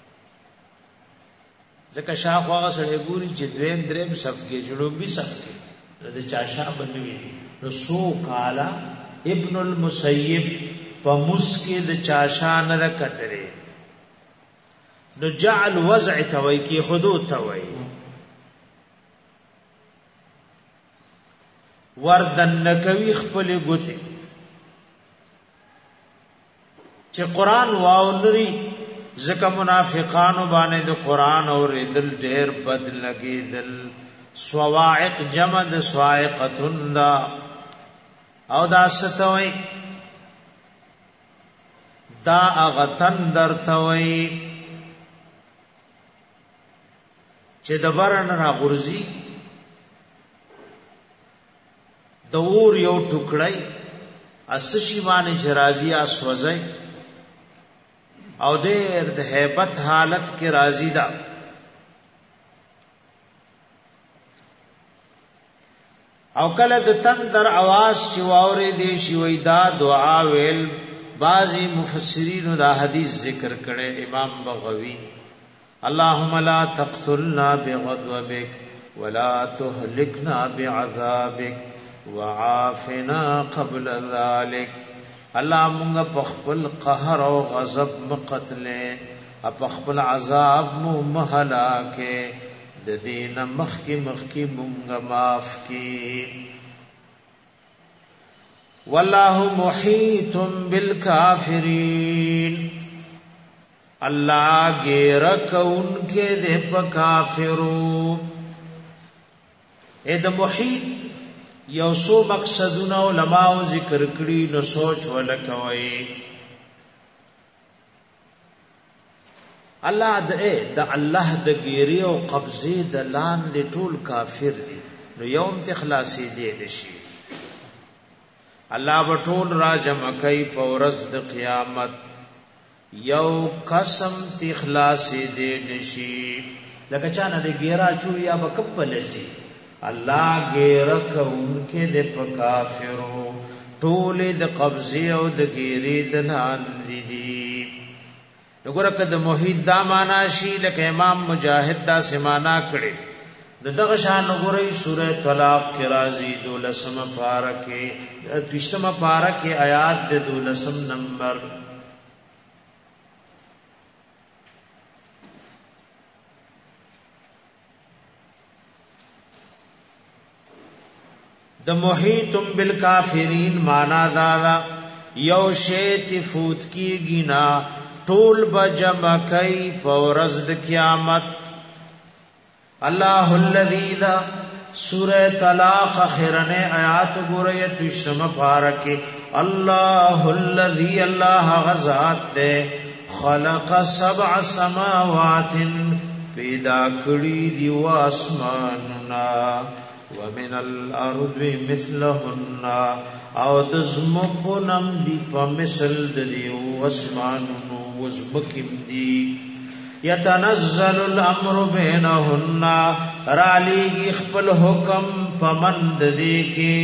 ځکه شاخ هغه سره ګوري چې دویم دریم صف کې جنوبي صف کې د چاشا بنوي نو سو کالا ابن المسیب په مسکی د چاشان د کتلې نو جعل وضع توي کې حدود توي وردن نکوي خپل ګوتې چې قران واولري ځکه منافقانو باندې د قران او ردل ډېر بد لګیدل. سواعق جمع د سواعقتن دا او دا ستوي دا اغتن درتوي چې د برن را غرزي د اور یو ټوکړی اسشي باندې جرازي اسوځي او ډېر د hebat حالت کې راضی دا او کله د تندر आवाज چې واوري دي شي وای دا دعا ویل بعضی مفسرین دا حدیث ذکر کړي امام بغوی اللهم لا تقتلنا بغضبك ولا تهلكنا بعذابك وعافنا قبل ذلك الله مونږ په خپل قهر او غضب مقتله په خپل عذاب مو مهلاکه د دین مخکی مونږ معاف کی والله محیط بالکافرین اللہ غیر کون کے دے پا کافرو اے دا محیط یو سو مقصدون علماء ذکر کری نو سوچ ولکوئی اللہ دا اللہ دا غیری او قبضی دا لان دی ټول کافر دی نو یوم تخلاصی دی نشی اللہ بطول را جمع کئی پورز دا قیامت یو قسم تخلاصی دے نشی لکه چانا دے گیرا چوری یا بکب لسی اللہ گیرا کون کے دے پا کافرو طول دا قبضی او دا گیری دنان دی نگو رکا دا محید دا مانا شی لکه امام مجاہد دا سمانا کڑے دغه شان غوري سوره طلاق کې راځي 12 پارکه 20 پارکه آیات د 12 نمبر د محیتم بالکافرین معنا دا یو شیت فوت کیږي نا ټول بجمع کوي پورز د قیامت اللہ الذی ذا سورہ طلاق اخرنے آیات گورے تشتم پارکے اللہ الذی اللہ غزات دے خلق 7 سماوات پیدا کری دیو آسماننا ومن الارض مثلہن او دزمکنم دی پا مثل دیو آسماننو وزمکم دی یتنزل الامر بینهن رالیگی خپل حکم پمند دیکی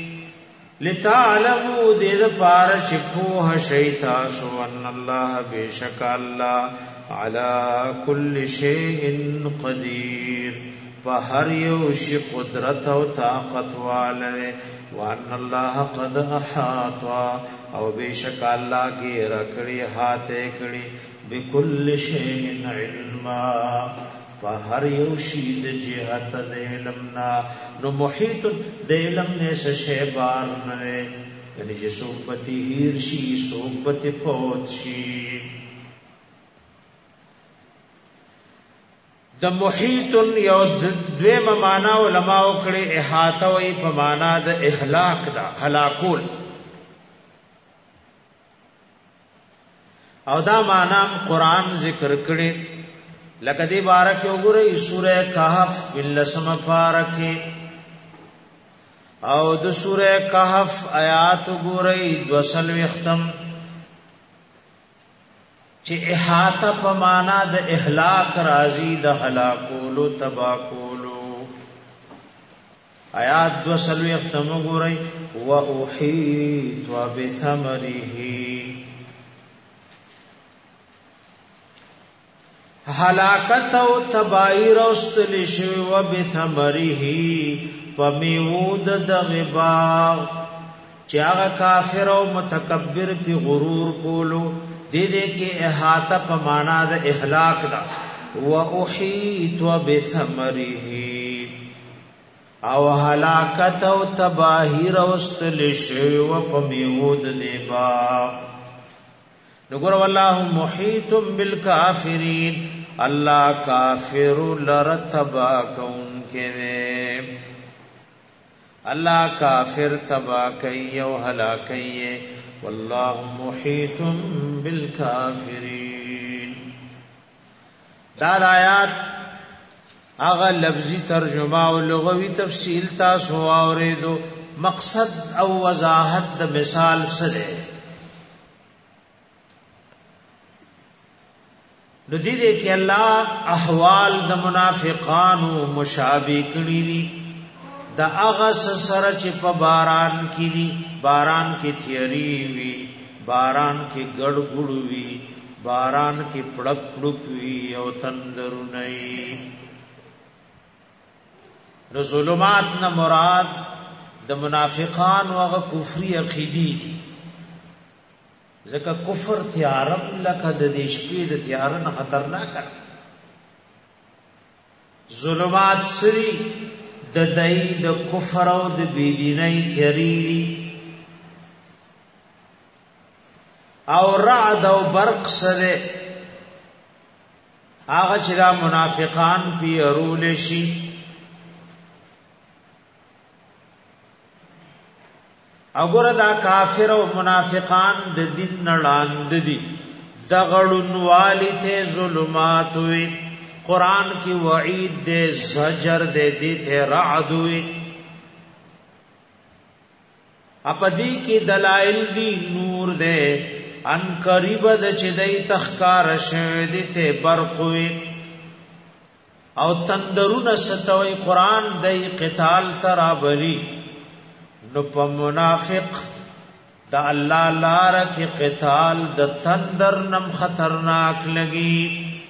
لتعلمو دید پارچ پوہ شیطاسو ان اللہ بیشک اللہ علا کل شیئن قدیر پہر یوشی قدرت و طاقت والے وان اللہ قد احاطوا او بیشک اللہ کی رکڑی ہاتھے کڑی بكل شيء علما فهر يوشيد جهت علمنا نو محيط علم نے شے بار نے یعنی جے صحبت ہیر شی صحبت پوت شی د محيط یو دویم معنا علماء کړي احاطه وي په معنا د اهلاك دا هلاکول او دا معنا قرآن ذکر کړي لکه دی بارک وګورئ سوره کهف بلسم پارکه او د سوره کهف آیات وګورئ 2 ختم چې احاطه په معنا د اهلاك راضی د هلاکولو تباکولو آیات 2 ختم وګورئ واحيط وبثمره حلاکت او تباہی رستل شو و بثمره پمیود د غباغ چاغ کافر او متکبر پی غرور کولو دې دې کې احاطه په معنا د اهلاك دا و احیط و بثمره او حلاکت او تباہی رستل شو و پمیود د باغ نګور والله محیط بالکافرین اللہ کافر لرتبا کون کے اللہ کافر تبا کئی و ہلاکی واللہ محیط بالکافرین دار آیات آغا لفظی ترجمہ و لغوی تفصیل تاسو آوریدو مقصد او وضاحت دا مثال سدے ندی دے کہ اللہ احوال د منافقان مشابه کړي دي د اغه سره چې په باران کې دي، باران کې تیری وي، باران کې ګډ ګډ وي، باران کې پړک پړک وي او تندر نه وي. نو ظلمات نه مراد د منافقان او کفری عقیدی دي. ځکه کفر تیارم لکه د دې شپې د تیار نه خطرناک. ظلمات سری د دای د کفر او د بيدینۍ تیری او رعد او برق سره هغه چې دا منافقان پیرول شي. اگر دا کافر او منافقان د دین نړاند دي، د غړون والی ته ظلمات وي. قران کی وعید دے زجر دے دیتے رعد وي. اپدی کی دلائل دی نور دے ان قریب د چدی تخکار شوی دی ته برق وي. او تندرون ستوي قران دی قتال ترابلی. نو په منافق د الله لار کې قتال د تندر نم خطرناک لګي.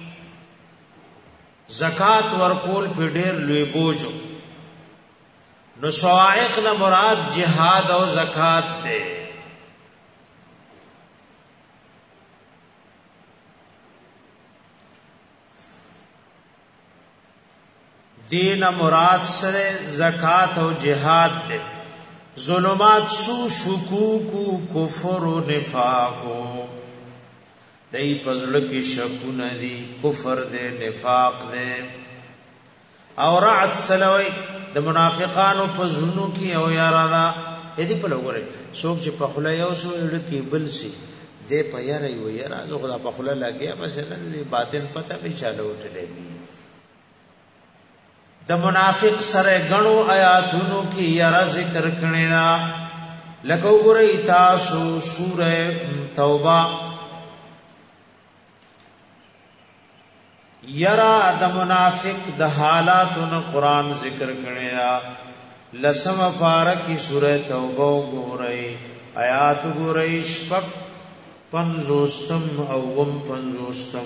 زکات ورکول په ډېر لوی بوجو. نو صواعق نه مراد جهاد او زکات ده. دین مراد سره زکات او جهاد ده. ظلمات سو شکوکو کفر و نفاقو دای پزړه کې شکو ندی، کفر دے نفاق دے. او رعد سلوی د منافقانو په زونو کې او یارانا دې په لګورې څوک چې په خله یو سو لکه بل سي دې په یاره یو یاره زغه په خله لګیا مثلا دې باطن پته به چالو وټلېږي. د منافق سره غنو آیاتونو کې یاره ذکر کړي نا لکه وګورئ تاسو سوره توبه یرا د منافق د حالاتونو قران ذکر کړي نا. لسم پارکی سوره توبه وګورئ آیات وګورئ شپږ پنځوستم او وم پنځوستم.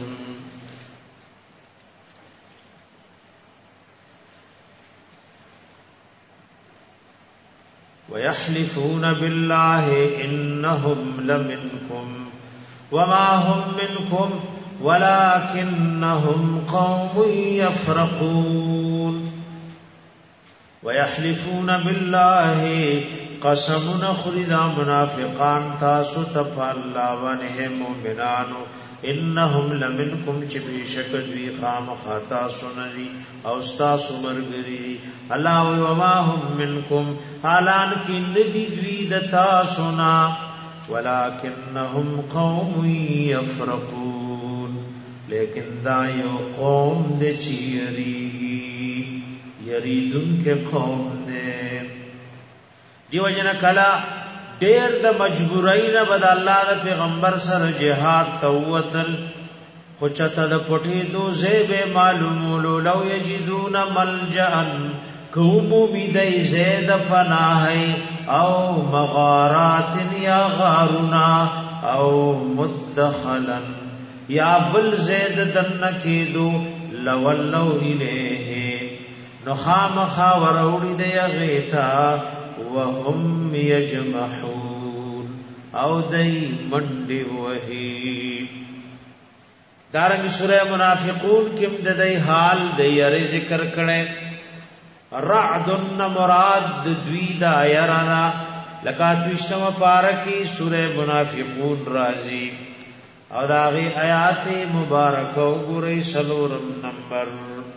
وَيَحْلِفُونَ بِاللَّهِ إِنَّهُمْ لَمِنْكُمْ وَمَا هُمْ مِنْكُمْ وَلَكِنَّهُمْ قَوْمٌ يَفْرَقُونَ. وَيَحْلِفُونَ بِاللَّهِ قسمنا خردا منافقان تاسو تف الله ونه مومنانو انهم لمنکم چې بشکد وی خام خطا سنری او تاسو مرګری. الله و ما هم منکم حالان کې ندی دوی د تاسو نا ولکنهم قوم یفرقون لیکن دا یو قوم د چیری یریدون کې قوم نه دیو جن کلا ډیر د مجبورین بد الله د پیغمبر سره جهاد توتل خوچته د پټي دو زیب معلوم لو یجدون ملجا کوم بيدای زید پناه او مغارات یا غارنا او مدخلا یا بل زید دن کیدو لولو الیه نخام خاور اوڑی دیا غیتا وهم یجمحون او دی منڈی وحی. دارنگ سورہ منافقون کم دی حال دی یری ذکر کرے. رعدن مراد دوی دا یرانا لکاتوشتم پارکی سورہ منافقون رازی او داغی آیات مبارکو گوری سلورم نمبر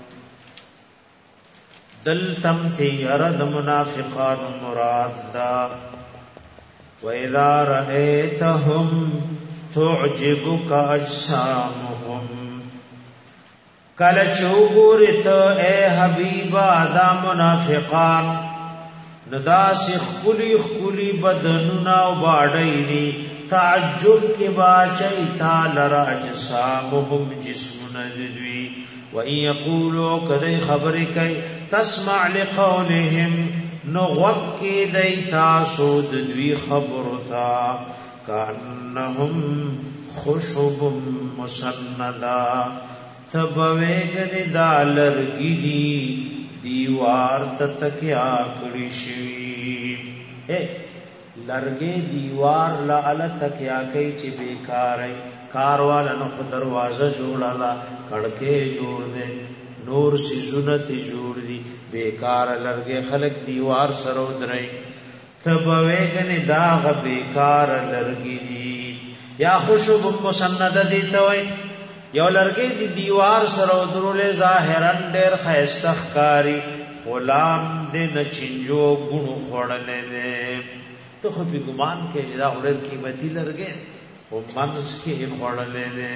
دل تم تھی ارد منافقان مراد دا وَإِذَا رَأَيْتَهُمْ تُعْجِبُكَ أَجْسَامُهُمْ کل چوگورت اے حبیبا دا منافقان نداس خلی خلی بدننا و باڑینی تعجب کی باچئی تا لرا اجسامهم جسمنا لدوی وَإِن يَقُولُوا كَذَي خَبْرِ كَي تسمع لقولهم نغوکی دی تاسو دوی خبرتا کانهم خشب مسندا تبویگنی دا لرگی دی دیوار تتکیا کڑی شوی لرگی دیوار لعل تکیا کئی چی بیکاری کاروالا نخ دروازه جوڑا دا کڑکے جوڑ دے نور سیزونت جوڑ دی بیکار لرگی خلق دیوار سرو درئی تبویگنی داغ بیکار لرگی دی یا خشب مسند دیتوئی یو لرگی دی دیوار سرو درول ظاہرن دیر خیستخکاری غلام دے نچنجو گنو خوڑنے دے تو خفی گمان کے جدا غلر قیمتی لرگے وہ منس کے خوڑنے دے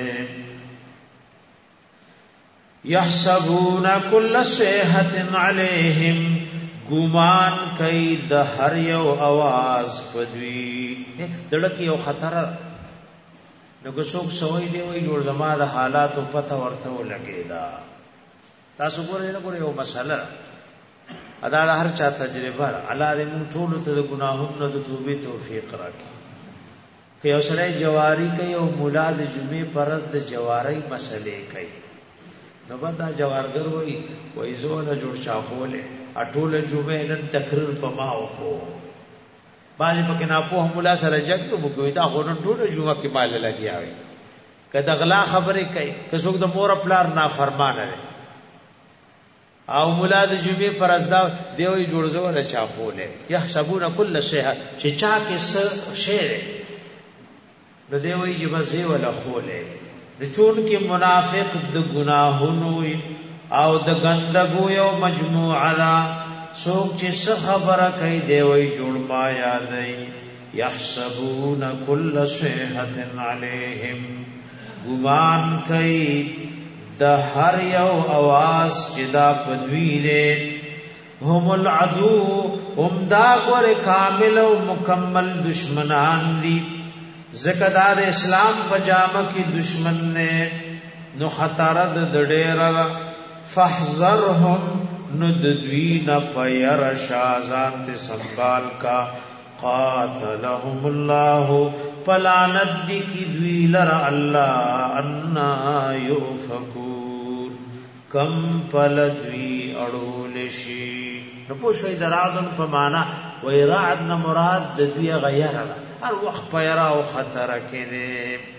یحسبون کل صیحت علیہم گمان کئی دہر یو آواز پدوی دڑکی یو خطر نگو سوک سوئی دے وی جوڑ زما دا حالاتو پتہ ورتو لگے دا تاسو گورے نگورے یو مسئلہ ادا دا ہر چا تجربہ اللہ دے من ټولو ته د گناهونو د توبې توفیق راکړي کہ یو سره جواری کوي او مولا د جمعې پرد د جواری مسئلے کوي نو بدا جوارګر وای زونه جوړ شاخوله اټوله جمعې نن تقریر پما وکړو باندې پکې نه په مولا سره جګ وګوي دا غوړن ټوله جمعه کې مال لګیاوي کله غلا خبرې کوي که څوک د مور خپلار نافرمانه وي او مولا د جمعې پرزدا دیوی جوړزو نه چاخوله یحسبون کل شیء چې چا کې شی نو دیوی چې بس دی ولا خوله د چون کې منافق د گناهونو او د ګندګو یو مجموعه دا څوک چې څه خبره کوي دیوی جوړ ما یادای یحسبون کل شیء علیہم ګمان کوي د هر یو आवाज جدا پدوی دے هم العدو هم دا ګور کامل او مکمل دشمنان دي زکدار اسلام پجامه کی دشمن نے نو خطر د ډېر فاحذرهم ندوین پیر شازان ته سنبال کا قاتلهم الله پلانت دی کی دوی لر اللہ انا یوفکون کم پلدوی اڑولشی نپوشوی در رعدن پمانا وی رعدن مراد دوی غیر ہر وقت پیرا و خطر کدے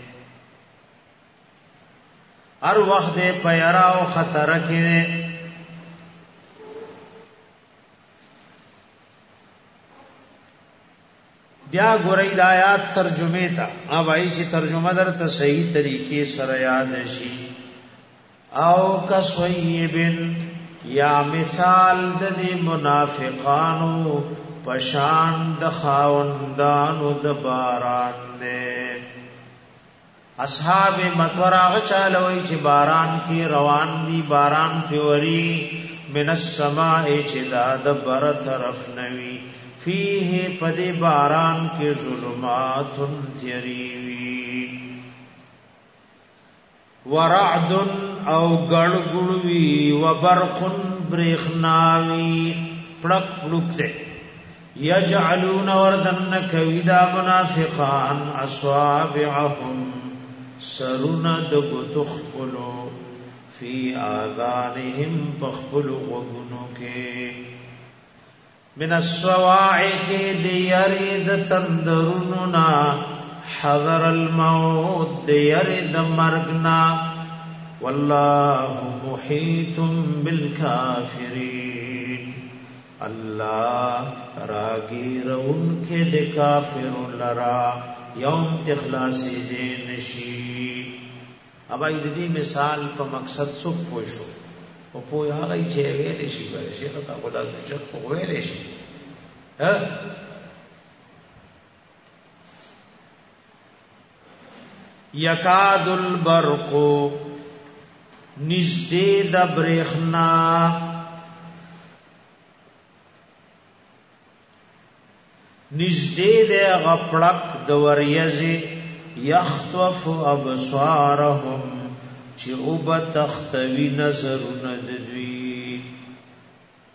ہر وقت پیرا و خطر کدے بیا ګورئ د آیات ترجمه تا اوای چې ترجمه درته صحیح طریقې سره یاد شي او کسویبن یا مثال د منافقانو پشان د خاوندانو د باران دے اصحاب متوراغ چالوی چې باران کی روان دی باران پیوری من السماء چې دا د بر طرف نوی فیه پدی باران کے ظلمات تیریوی ورعد او گڑگڑوی وبرق برخناوی پڑک پڑک دے یجعلون وردن کویدا منافقان اصوابعهم سرند گتخبلو فی آذانهم پخبلو وگنو کے من الصواعق دیرید تندرننا حذر الموت دیرید مرگنا واللہ محیط بالکافرین اللہ راگیر ان کے دے کافر لرا یوم تخلاصی دے نشی اب آئی دی مثال پا مقصد سب پوشو او پوی هغه چې ویلې شي به شیخ ته خلاص نشد خو ویلې شي ها یکاد البرق نزدې د برېخنا نزدې د غپړک د وریځي یخطف ابصارهم چې او به تختوی نظرونه دوی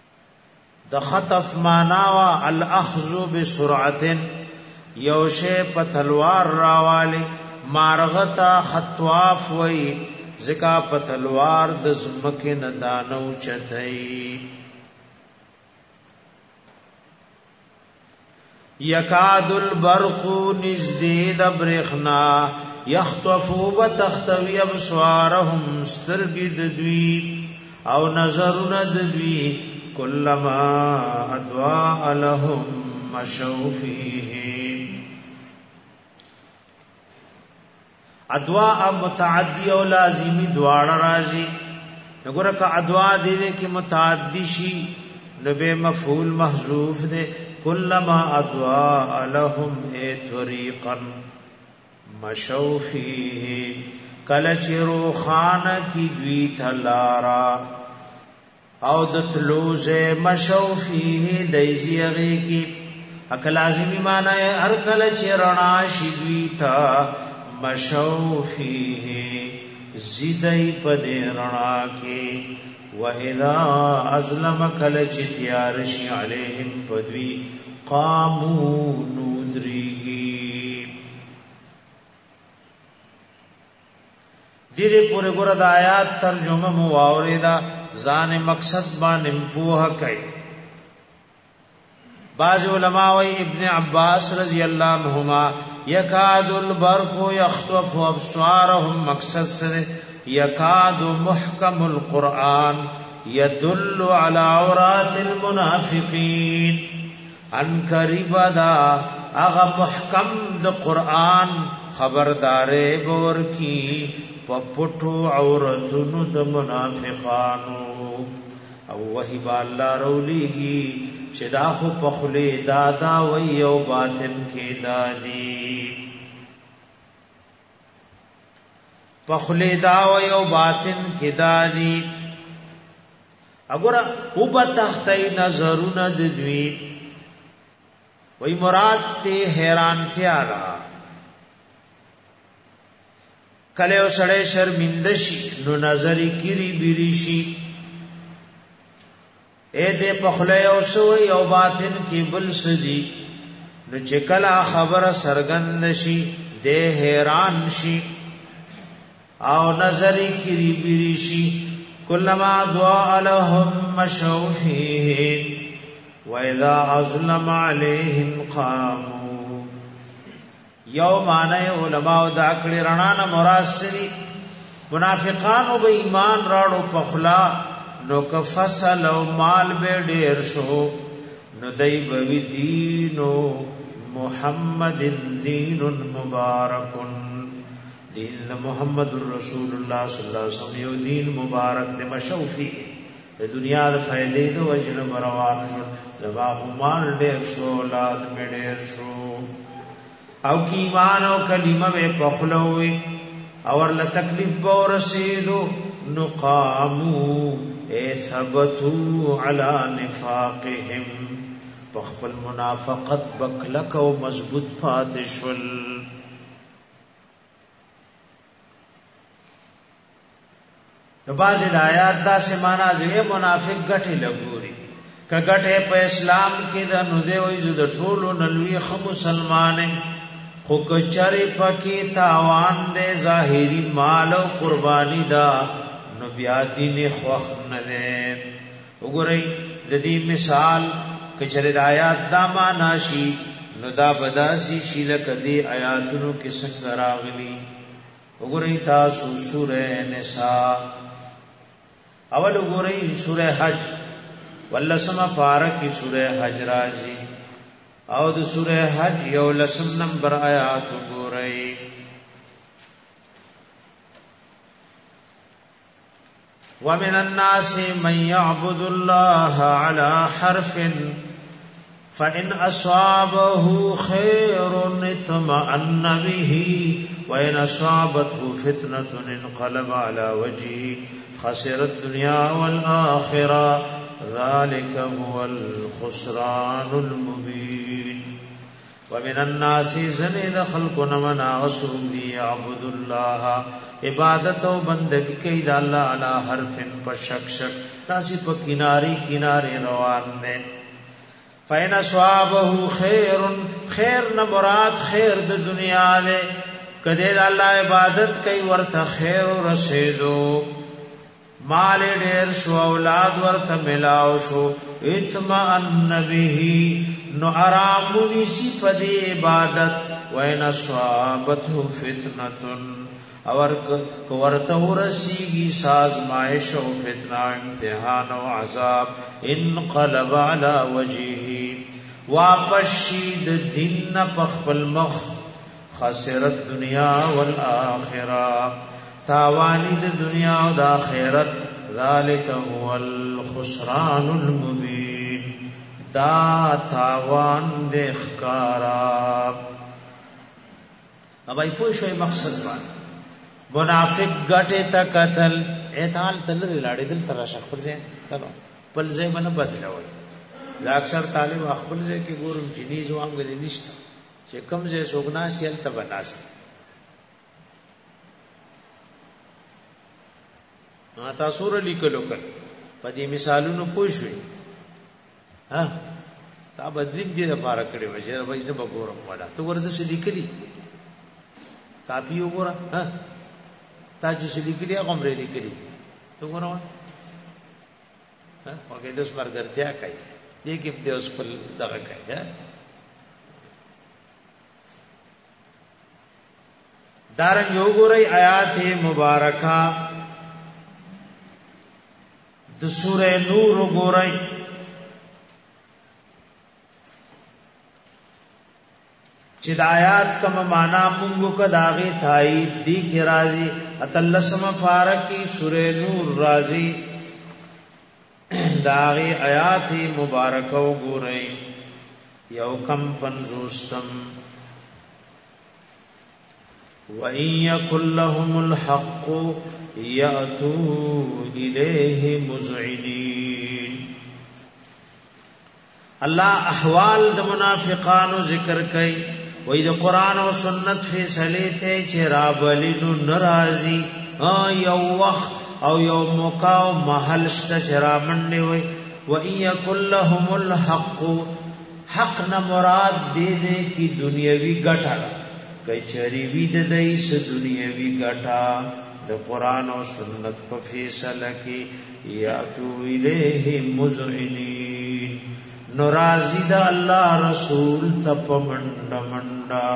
د خطف معنا وا الاخذ بسرعه یوشه په تلوار راواله مارغتا خطواف وی زکا په تلوار د زمکه ندانو چتای یکاد البرق نزدید برخنا یخطفو بتختوی ابصارهم سترگد دوی او نظرون ددوی کلما ادواء لهم مشو فیه ادواء متعدی او لازمی دواړه راځي وګوره که ادواء دې کې متعدی شي نو به مفعول محذوف ده کلما ادواء لهم طریقا مشو فیه کله چې روخانه کی دوی تلارا او د تلوزه مشو فیه دیزیږي کی اکل لازمی معنی هر کله چې رڼا شي دوی تا مشو فیه زیدای پدې رڼا کې واذا ازلم کل چې تیار شي علیهم پدوی قامو نودریږي دې پورې ګور د آیات ترجمه مو واوریدا ځان مقصد باندې پوها کوي بعض علماء وی ابن عباس رضی اللہ عنہما یکاد البرق یخطف ابصارهم مقصد سے یکاد محکم القرآن یدل علی عورات المنافقین ان قریب دا اغا محکم دا قرآن خبردارے بور کی پپٹو عورتنو دا منافقانو او وحی با اللہ رولیگی چدا خو پخلی دادا وی او باطن کی دادی پخلی دا وی او باطن کی دادی اگرہ او بتختی نظرون ددوی وی مراد تی حیران تیارا کلے او سڑے شرمندشی نو نظری کری بیریشی اے دے پخلے او سوئی او باطن کی بل سدی نو چکلا خبر سرگند شی دے حیران شی او نظری کری بیری شی کلما دعا لهم مشو فیه وَإِذَا أَظْلَمَ عَلَيْهِمْ قَامُوا یو معنی علماء دا کړي رڼا نه مراد سری منافقانو به ایمان راړو پخلا نو کفصل او مال به ډیر شو نو دای به دینو محمد دین مبارک دین محمد رسول الله صلی الله علیه وسلم یو دین مبارک ته مشوفی د دنیا د فائدې د وجنه روان شو زبا مال ډیر شو اولاد به ډیر شو او کی ایمان او کلمه به پخلوي اور له تکلیف به رسیدو نقامو اے ثبتو علی نفاقهم پخپل منافقت بکلک او مضبوط پاتشول نو باز آیات دا سمانا زوی منافق گٹی لگوری که گٹی پا اسلام کی دا نو دے ویزو دا ٹھولو نلوی خم مسلمان خو کچری پکی تاوان دے ظاہری مال و قربانی دا نو بیا دین خوخ ندے اگرئی دی مثال کچری دا آیات دا مانا شی نو دا بداسی شیلک دی آیاتنو کسنگ راغلی اگرئی تاسو سورہ نساء اول گورئی سورہ حج واللسم پارکی سورہ حج رازی او د سورہ حج یو لسم نمبر آیات گورئی ومن الناس من يعبد الله على حرف فإن أصابه خير اطمأن به وإن أصابته فتنة انقلب على وجهه خسر الدنيا والآخرة ذلك هو الخسران المبين ومن الناس زنید خلقنا من آغسهم دی عبد الله عبادت و بندگی کئی دا اللہ علی حرف پا شک شک ناسی پا کناری کناری روان دے فین اصابه خیر، خیر نه مراد خیر د دنیا ده، کده د الله عبادت کوي ورته خیر رسیدو، مال ډیر شو اولاد ورته ملاو شو، اطمئن به نو آرام ونیسی پدی عبادت، وین اصابته فتنه اور ورته ورسیږي سازمایش او فتنه امتحان او عذاب، انقلب علی وجهه واپس شید دین پخپل مخ، خسرت دنیا والآخرہ تاوانی د دنیا او د آخرت، ذالک هو الخسران المبین دا تاوان د اخکارا. اب ای پوښوي مقصد باندې منافق غټه تا قتل اعتال تل لاړې دل تر شخ پر ځای تلو بل ځای باندې بدلوي. دا اکثر طالب خپل ځای کې ګورم جنې ځوان غلي نشته چې کم ځای سوګنا سیل ته بناست. تاسو ور لیکلو کړ په دې مثالونو پوښوي ها تا بدلیم دې لپاره کړي وجه به نه وګورم ولا ته ورته سې لیکلي کاپی وګوره ها تا چې لیکلي هغه مری لیکلي ته وګوره ها وګورئ د سپارګرتیا کوي دې کې دې اوس په دغه کوي ها دارنګ وګورئ آیات مبارکه د سورہ نور وګورئ چې د آیات کوم معنا مونږ کو داغه تایید دی کی راضی اتلسم فارکی سورہ نور راضی داغه آیات مبارکه وګورئ یو کم پنځوستم وَإِن يَكُن لَّهُمُ الْحَقُّ يَأْتُوا إِلَيْهِ مُذْعِنِينَ. الله احوال د منافقانو ذکر کوي وې د قران او سنت فیصله ته چې رابلینو ناراضي یو وخت او یو موقع او محل شته چې رامنډي وي. وَإِن يَكُن لَّهُمُ الْحَقُّ حق نه مراد دې کی دنیوي ګټه کچری وی د دیس دنیوي ګټا د قران او سنت په فیصله کې یاتو الیه مذعنین ناراضی د الله رسول تپ منډ منډا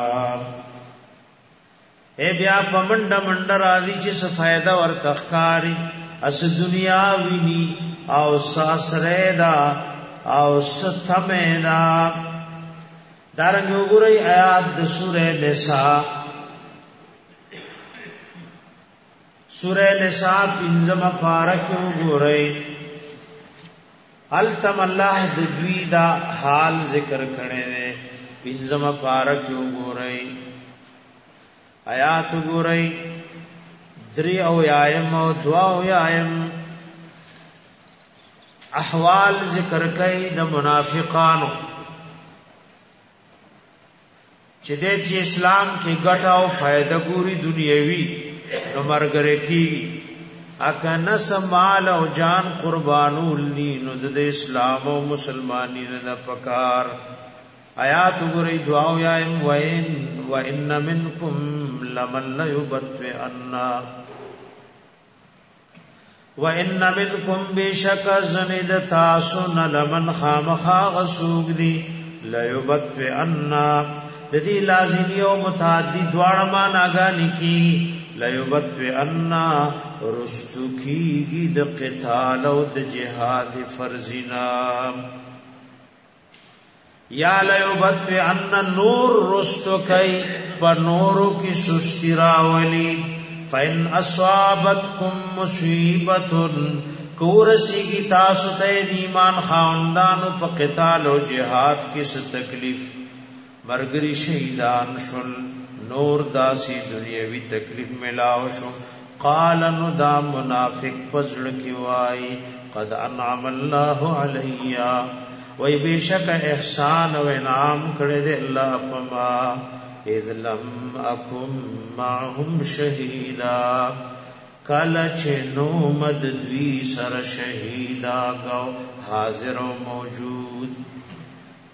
اے بیا پمنډ منډ راضی چې څه فائدہ ورته ښکاری اس دنیا ویني او ساسره دا او ستمه دا. دارنګ وګورئ آیات د سورہ نساء پنځمه پارکه وګورئ التم الله د دوی دا حال ذکر کړي دي. پنځمه پارکه وګورئ آیات وګورئ 3 او یایم او 2 او یایم احوال ذکر کړي د منافقانو چې د اسلام کې ګټه او فائدہ ګوري دنیوي نو مرګره کی اکنه سمال او جان قربانول دي نو د اسلام او مسلمانۍ نه پکار. آیات ګوري دعا یایم وان منکم لمن ليبطئن وان منکم بشک زنید تاسن لمن خامخا غسوق دي ليبطئن د دې لازمی او متعدی دواړه معناګانی کی ليبطئن رستو کیږي د قتال او د جهاد فرضینا یا ليبطئن نور رستو کای پر نورو کی سستی راولی فین اصابتکم مصیبت کورسیږي تاسو ته ایمان خاوندانو په قتال او جهاد کې څه تکلیف مرګري شهیدان شل نور داسی دنیاوی تکلیف ملاو شو. قال نو دا منافق پزړ کی وای قد انعم الله علیا وای بشک احسان او انعام کړی دی الله پما اذ لم اکم معهم شهیدا کله چې نو مد دوی سره شهیدا کو حاضر او موجود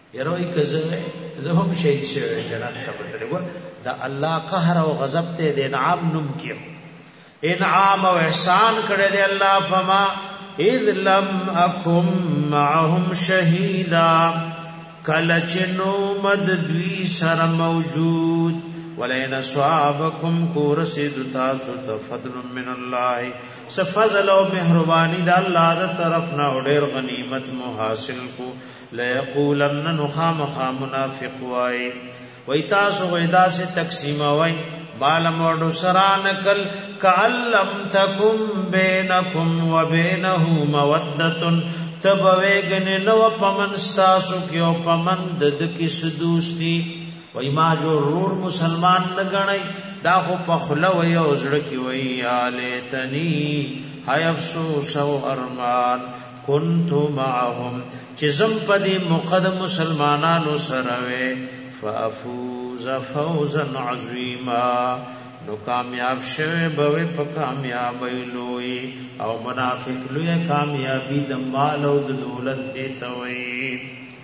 یروي کزه زهم شهید شوی جنت ته وتلګو دا الله قهر او غضب ته د انعام نوم کیو انعام او احسان کړی دی الله فما اذ لم اكن معهم شهيدا کلچنو مد دوی سره موجود ولئن صابكم كورسد تاسو فضل من الله سفضل او مهربانی د الله د طرفنا ډېر غنیمت مو حاصل کو ليقولن نخام منافق وای تاسو وېدا سے تقسیم وای بالم ورډو سرانکل کعلم تکم بینکم وبینه موده تبویگن نو پمنستاسو کیو پمند د کس دوستی وای ما جو رور مسلمان نګنای دا خو پخله وای او زړه کی وای الیتنی هاي افسوس او ارمان كنت معهم چزم پدی مقدم مسلمانانو سره فافوز فوزا عظیما نو کامیاب شوه به په کامیابی لوی او منافق لوی کامیابی د مال او د دولت دیته وای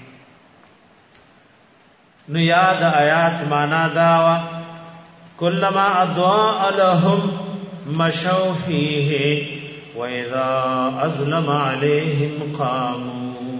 نو یاد آیات معنا داوا کلما اضاء لهم مشوا فيه واذا اظلم عليهم قاموا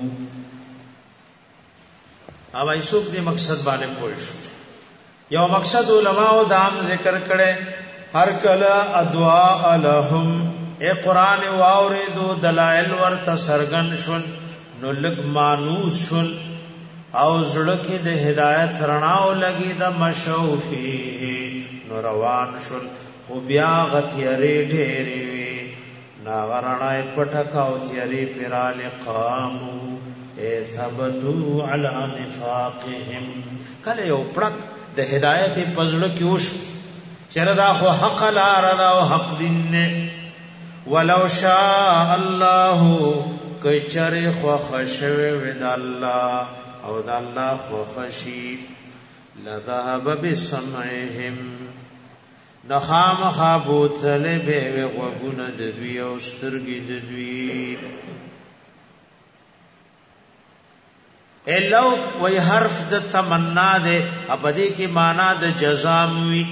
او ایسوک دی مقصد باندې پوښ یو مقصد علماء دام ذکر کړي هر کله ادعاء لهم اے قران واوریدو دلائل ورته سرغن شون نو لګ مانوس شون او زړه کې د هدایت رڼاو لګي د مشوفي نو روان شول خو بیا غتیری ډېری وی ناغرنای پټکاو تیری پرال قامو اے ثبتو علی نفاقهم کله یو پړک د هدایت پزړه کې وش چردا خو حق لار او حق دین نه ولو شاء الله کچره خو خشوي ود الله او د الله خو خشی لذهب بسمعهم نخام خابوتل به وغون د دوی او سترګې د دوی الو وی حرف د تمنا ده ابدی کی معنا د جزام وی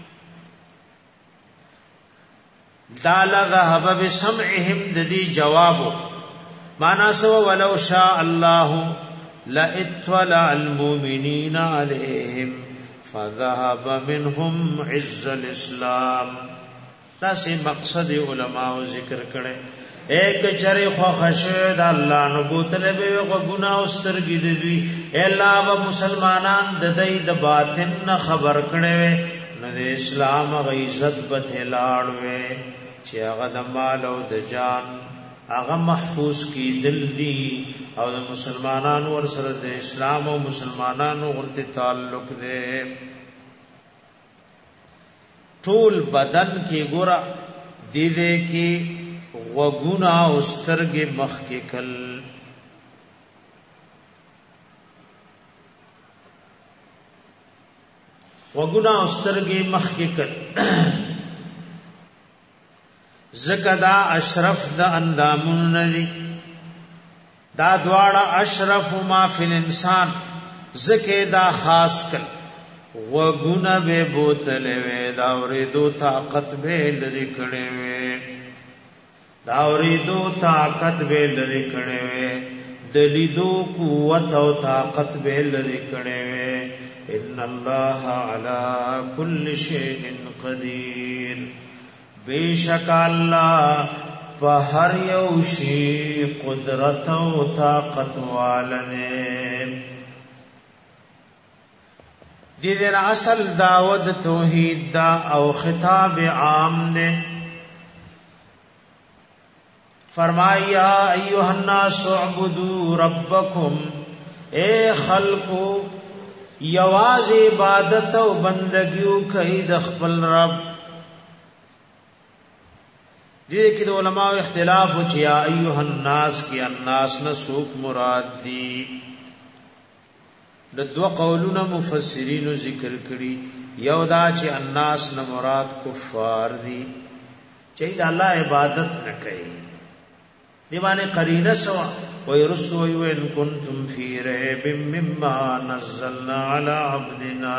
دا لذهب بسمعهم د دې جواب معنا سو ولو شاء الله لا اطلع المؤمنين عليهم فذهب منهم عز الاسلام دا سي مقصد علماء ذکر کړي ایک چره خو خشد الله نو بوتله به غنا او سترګې دوی الله و مسلمانان د دې د باطن خبر کړي نو د اسلام غ عزت به لاړ وې چې هغه د مال او د جان هغه محفوظ کی دل دی او د مسلمانانو ور سره د اسلام او مسلمانانو غلطه تعلق دی ټول بدن کې ګورا دی دې کې وغونا او سترګې مخ کې کل وغونا او سترګې مخ کې کل زکدا اشرف د اندامون ندی دا دواړه اشرف ما فی الانسان زکه دا خاص کل وغونه به بوتل وی دا ورېدو طاقت به لري کړي وی دا ورېدو طاقت به لري کړي وی دلیدو قوت او طاقت به لري کړي وی ان الله علی کل شیء قدیر بیشک الله په هر یو شی قدرت او طاقت والده دې در اصل دعوت توحید دا او خطاب عام نے فرمایا ایها الناس اعبدوا ربکم اے خلقو یواز عبادت او بندگیو کوي د خپل رب دې کې د علماء اختلاف و چې یا ایها الناس کې الناس نه سوق مراد دي د دوه قولونو مفسرین ذکر کړي یو دا چې الناس نه مراد کفار دي چې د الله عبادت نه کوي دیوانه قرینه سوا ويرسو وإن كنتم في ريب مما نزلنا على عبدنا.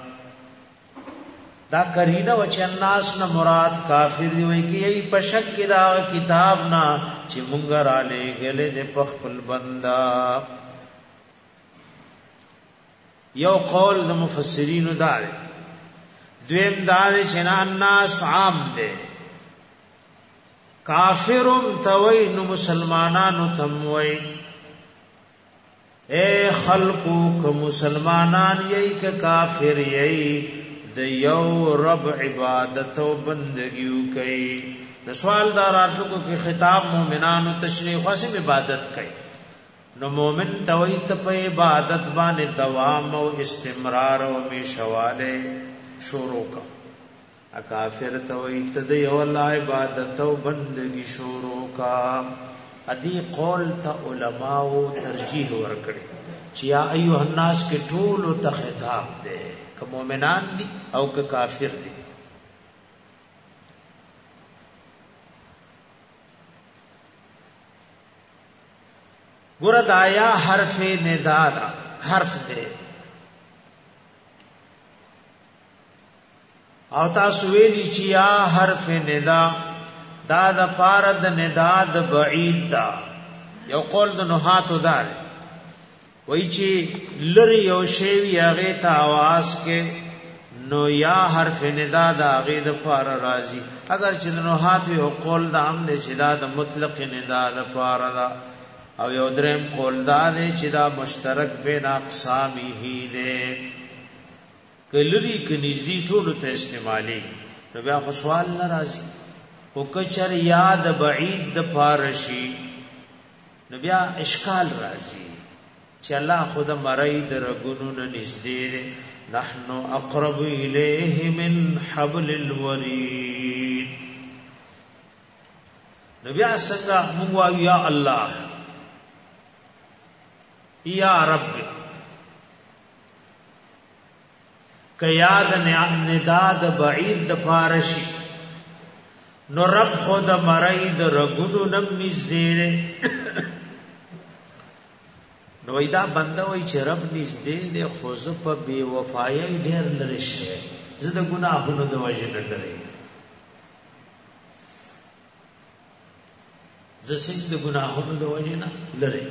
دا قرینه و چې الناس نه مراد کافر دی وای کی ای پشک دا کتاب نا چې مونږ را لېګلې د پخپل بندا. یو قول د مفسرین دار دویم دار چې الناس عام دی کافرم توي نو مسلمانانو تموي اے خلقو ک مسلمانان یی ک کافر یی د یو رب عبادت او بندگیو کوي. نو سوال دار اتلو کې خطاب مومنانو تشریح خاصه عبادت کوي. نو مومن توي ته په عبادت باندې دوام او استمرار او میشواله شروع کا. کافر توي ته د یو الله عبادت او بندگی شروع کا. ادي قول ته علماء ترجیح ورکړي چې یا ایه الناس کې ټول ته خطاب ده که مومنان دي او که کافر دي. ګور دایا حرف ندا دا حرف ده او تاسو ویلی چې یا حرف ندا دا د فارد ندا د بعید دا. یو قول د نحاتو دار وای چې لری یو شی وی هغه ته आवाज کې نو یا حرف ندا دا هغه د فار راضی. اگر چې نحات یو قول د عام د چې دا د مطلق ندا د فار دا او یو دریم قول دا دی چې دا مشترک بین اقسامه دی کلری ک نږدې ټول ته استعمالي. نو بیا خو سوال ناراضي او کچر یاد بعید د فارشی نو بیا اشکال راځي چې الله خود مرید رګونو نږدې نحنو اقرب الیه من حبل الورید. نو بیا څنګه موږ وایو یا الله یا رب کیاد نداد بعید د فارشی نو رب خود مرید رګونو نم نږدې نو ایدا بنده وای چې رب نږدې دی خو زه په بے وفایي ډېر لري شه زه د ګناهونو د وجه نه لري زه څنګه د ګناهونو د وجه نه لري.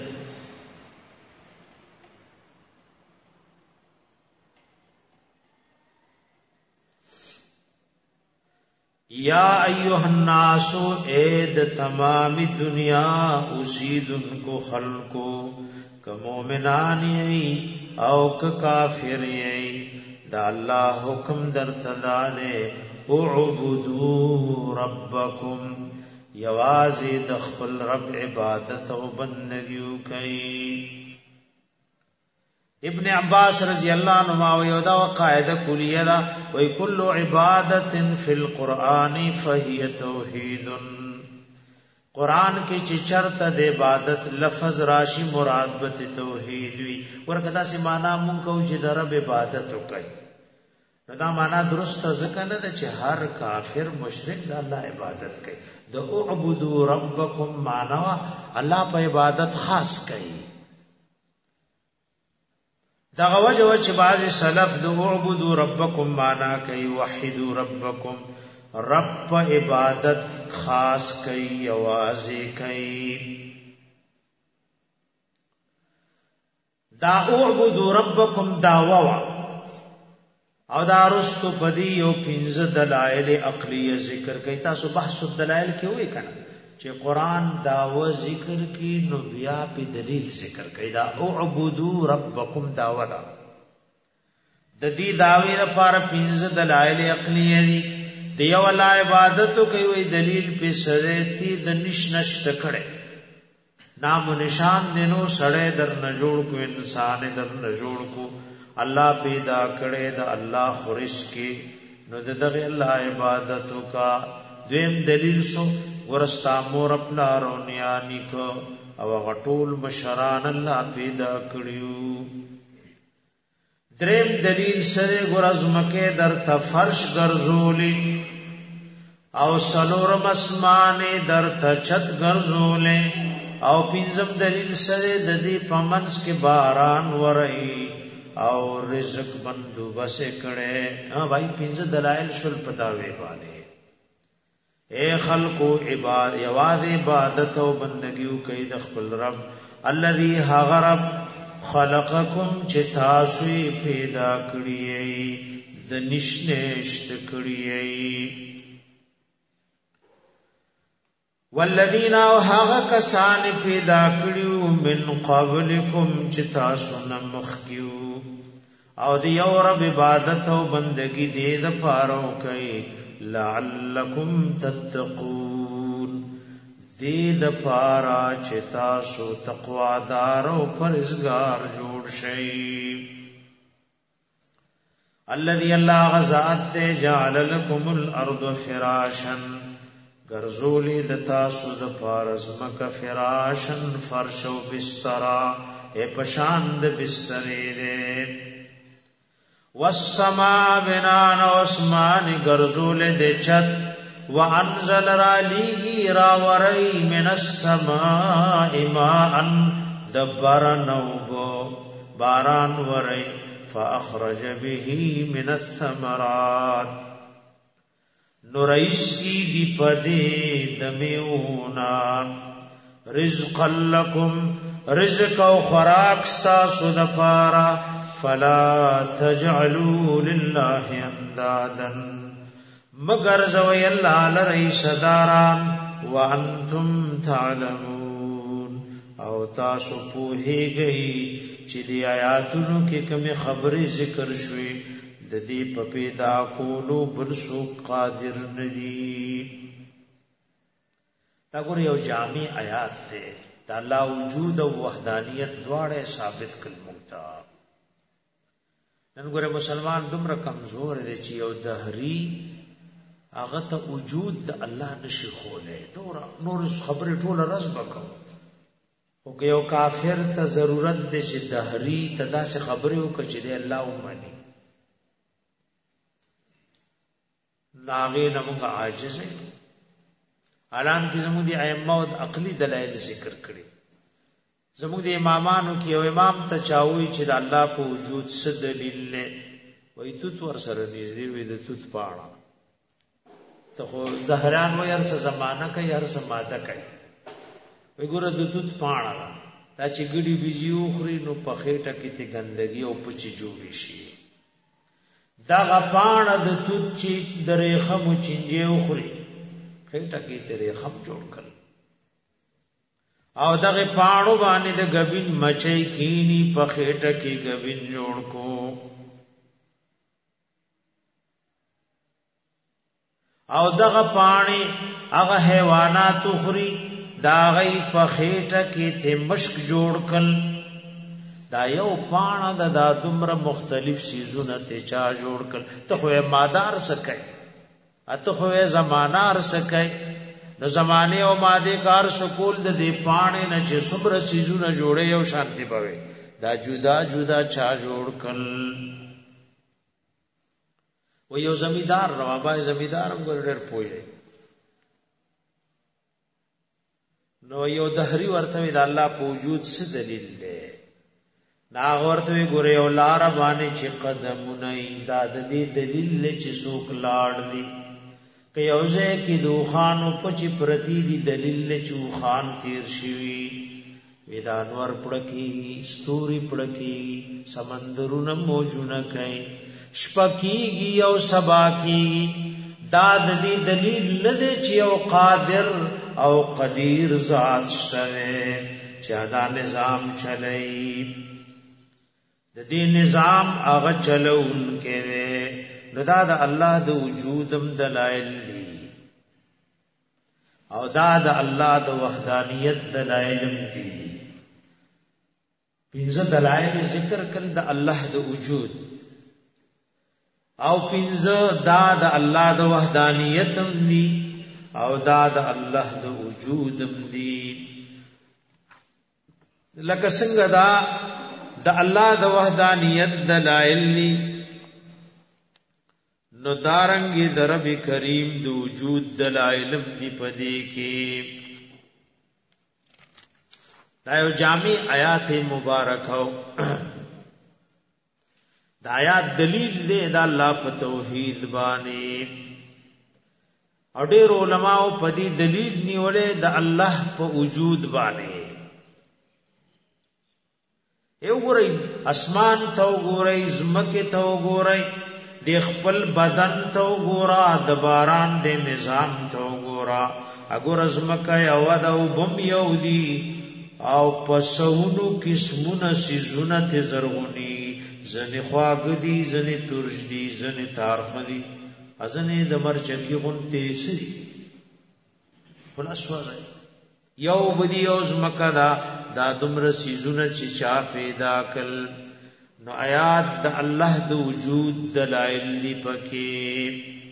یا ایها الناس اید تمام دنیا اسیدن کو خلقو که مومنان یی او که کافر یی دا اللہ حکم در تدانے اعبدو ربکم یوازی دخل رب عبادت و بندگیو کئی. ابن عباس رضی اللہ عنہ ویودا وقاعدہ کلیہ دا وی کل عبادت فی القرآن فہی توحید. قرآن کی چرت د عبادت لفظ راشی مراد بت توحید وی ورکدا سی معنا مونږ کو چې د رب عبادت وکړي. دا معنا درست ځکه نه چې هر کافر مشرک د الله عبادت کوي. د اعبدوا ربکم معنا الله په عبادت خاص کوي. دا وجه چې بعض سلف د اعبدوا ربکم معنا کوي وحدوا ربکم رب عبادت خاص کئی آوازی کئی. دا اعبدوا ربکم داوا او دا رستو پدی یو پنځه دلائل عقلیه ذکر کئی. تاسو بحث الدلائل کې وې کنه چې قران داوا ذکر کی نو بیا په دلیل ذکر کئی. دا اعبدوا ربکم داوا دا د دې داوی لپاره پنځه دلائل عقلیه دي. دیو الله عبادت کوي دلیل په سره تی د نشنش تکړه نام و نشان دینو سړی در نه جوړ کو انسان در نه جوړ کو الله پیدا کړي د الله خورش کې نو دغه الله عبادت کا. دویم دلیل سو ورستا مور خپل رونیا نیکو او غټول مشران الله پیدا کړیو. دریم دلیل سره ګرځمکه در فرش ګرځولې او سلورم اسمانه در ته چت ګرځولې او پنځم دلیل سره د دې پمنس کې باران ورای او رزق بندوبس کړي ها بھائی پنځه دلایل شول پتاوي باندې اے خلقو یواز عبادت او بندگیو کوي د خپل رب الذي غرب خلقکم چې تاسو پیدا کړی د نشنشت کړی والذین هغه کسان پیدا کړیو من قبلکم چې تاسو نه مخکیو او دی یو رب عبادت او بندگی دې د پاره کوي لعلکم تتقون دې د پاره چې تاسو تقوا دار او پرهیزګار جوړ شئ الذي الله غزاد جعل لكم الارض فراشا گرزولی د تاسو د پارس مکه فراشن فرش او بسترا اے پشان د بسترې دې والسماء بنان اسمان گرزول د چت وانزل رالیگی راوری من السماء ماء دبرنوبو باران وری فاخرج به من الثمرات نورئیس کی دی پدی دمیونا رزق لکم رزق و خوراک ستاسو دپارا فلا تجعلوا للہ اندادا مگر زوی اللہ لرئیس داران وانتم تعلمون او تاسو پوہی گئی چی دی آیاتونو کی کمی خبری ذکر شوی د دې په پیدا کولو بل څوک قادر ندي دا ګور یو جامع آیات ده د الله وجود او وحدانیت دواړه ثابت کړل مونږه نن ګور مسلمان دومره کمزور دي چې یو دهری هغه ته وجود د الله نشي خوله نور خبره ټوله رز بکو او که یو کافر ته ضرورت دي چې دهری تدا سے خبره وکړي چې الله ومني ناغه نمونږه عاجز الان کې زموږ دي ائمه او عقلي دلایل ذکر کړي زموږ دي امامانو کې یو امام ته چاوي چې د الله په وجود څه دلیل نه وای توت ور سره نږدې وي د توت پاڼه ته خو زهران وای هر څه زمانہ کوي هر څه ماده کوي وای ګوره د توت پاڼه دا چې ګډي بيجیو خوري نو په خېټه کې ته ګندګي او پچی جوړي شي دا غپاڼه د توت چې درې خمو چنجي خوري خېټه کې ترې خم جوړ کړ او دغه پاڼو باندې د غبین مچي کینی په خېټه کې غبین جوړ کو او دغه پانی هغه حیوانات خوري دا غي په خېټه کې ته مشک جوړ کړ دا یو پاڼه د دومره مختلف سيزونه ته چا جوړ کړ ته خو مادار سکے اته خو زمانار سکے د زمانه او ماده کار سکول د دې پاڼه نه چې صبر سيزونه جوړه یو شانتي پوي دا جدا جدا چا جوړ کړ و یو زمیدار روابای زمیدار هم ګورډر پوي نو یو دهری ورته د الله په وجود څه دلیل دی نا ورته ګوره او لار باندې چې قدمونه دا د دې دلیل چې څوک لاړ دي که یوځه کې دوخانو پچ پرتی دي دلیل چې خان تیر شي ویدانور پړکی ستوري پړکی سمندرونه موجونه کوي شپکیږي او سبا کی دا د دې دلیل لدی چې او قادر او قدیر ذات شته چې دا نظام چلای د دې نظام هغه چلون کړي نو دا د الله د وجودم دلایل دي او دا د الله د وحدانیت دلایل دي پنځه دلایل ذکر کړل د الله د وجود او پنځه دا د الله د وحدانیت دي او دا د الله د وجود دي لکه څنګه دا د الله د وحدانیت دلایل دي نو دارنګي د رب کریم د وجود دلایل دي پدې کې دا یو جامع آیات مبارکه دا آیات دلیل دی دا الله په توحید باندې او ډېر علماء په دې دلیل نیولې د الله په وجود باندې یو ګورئ اسمان ته وګورئ زمکه ته وګورئ د خپل بدن ته وګورئ د باران د نظام ته وګورئ اګور زمکه یو د وبم یو دی او پسونو قسمونه سيزونه ته زرغونی زنی خواګدی زنی ترجدی زنی تارخدی ازنه د مرچکی غونته سری خلاص وره یو بدی اوس مکدا دا دمر سيزونه چې چا پیدا کل نو آیات د الله د وجود دلائل دی پکې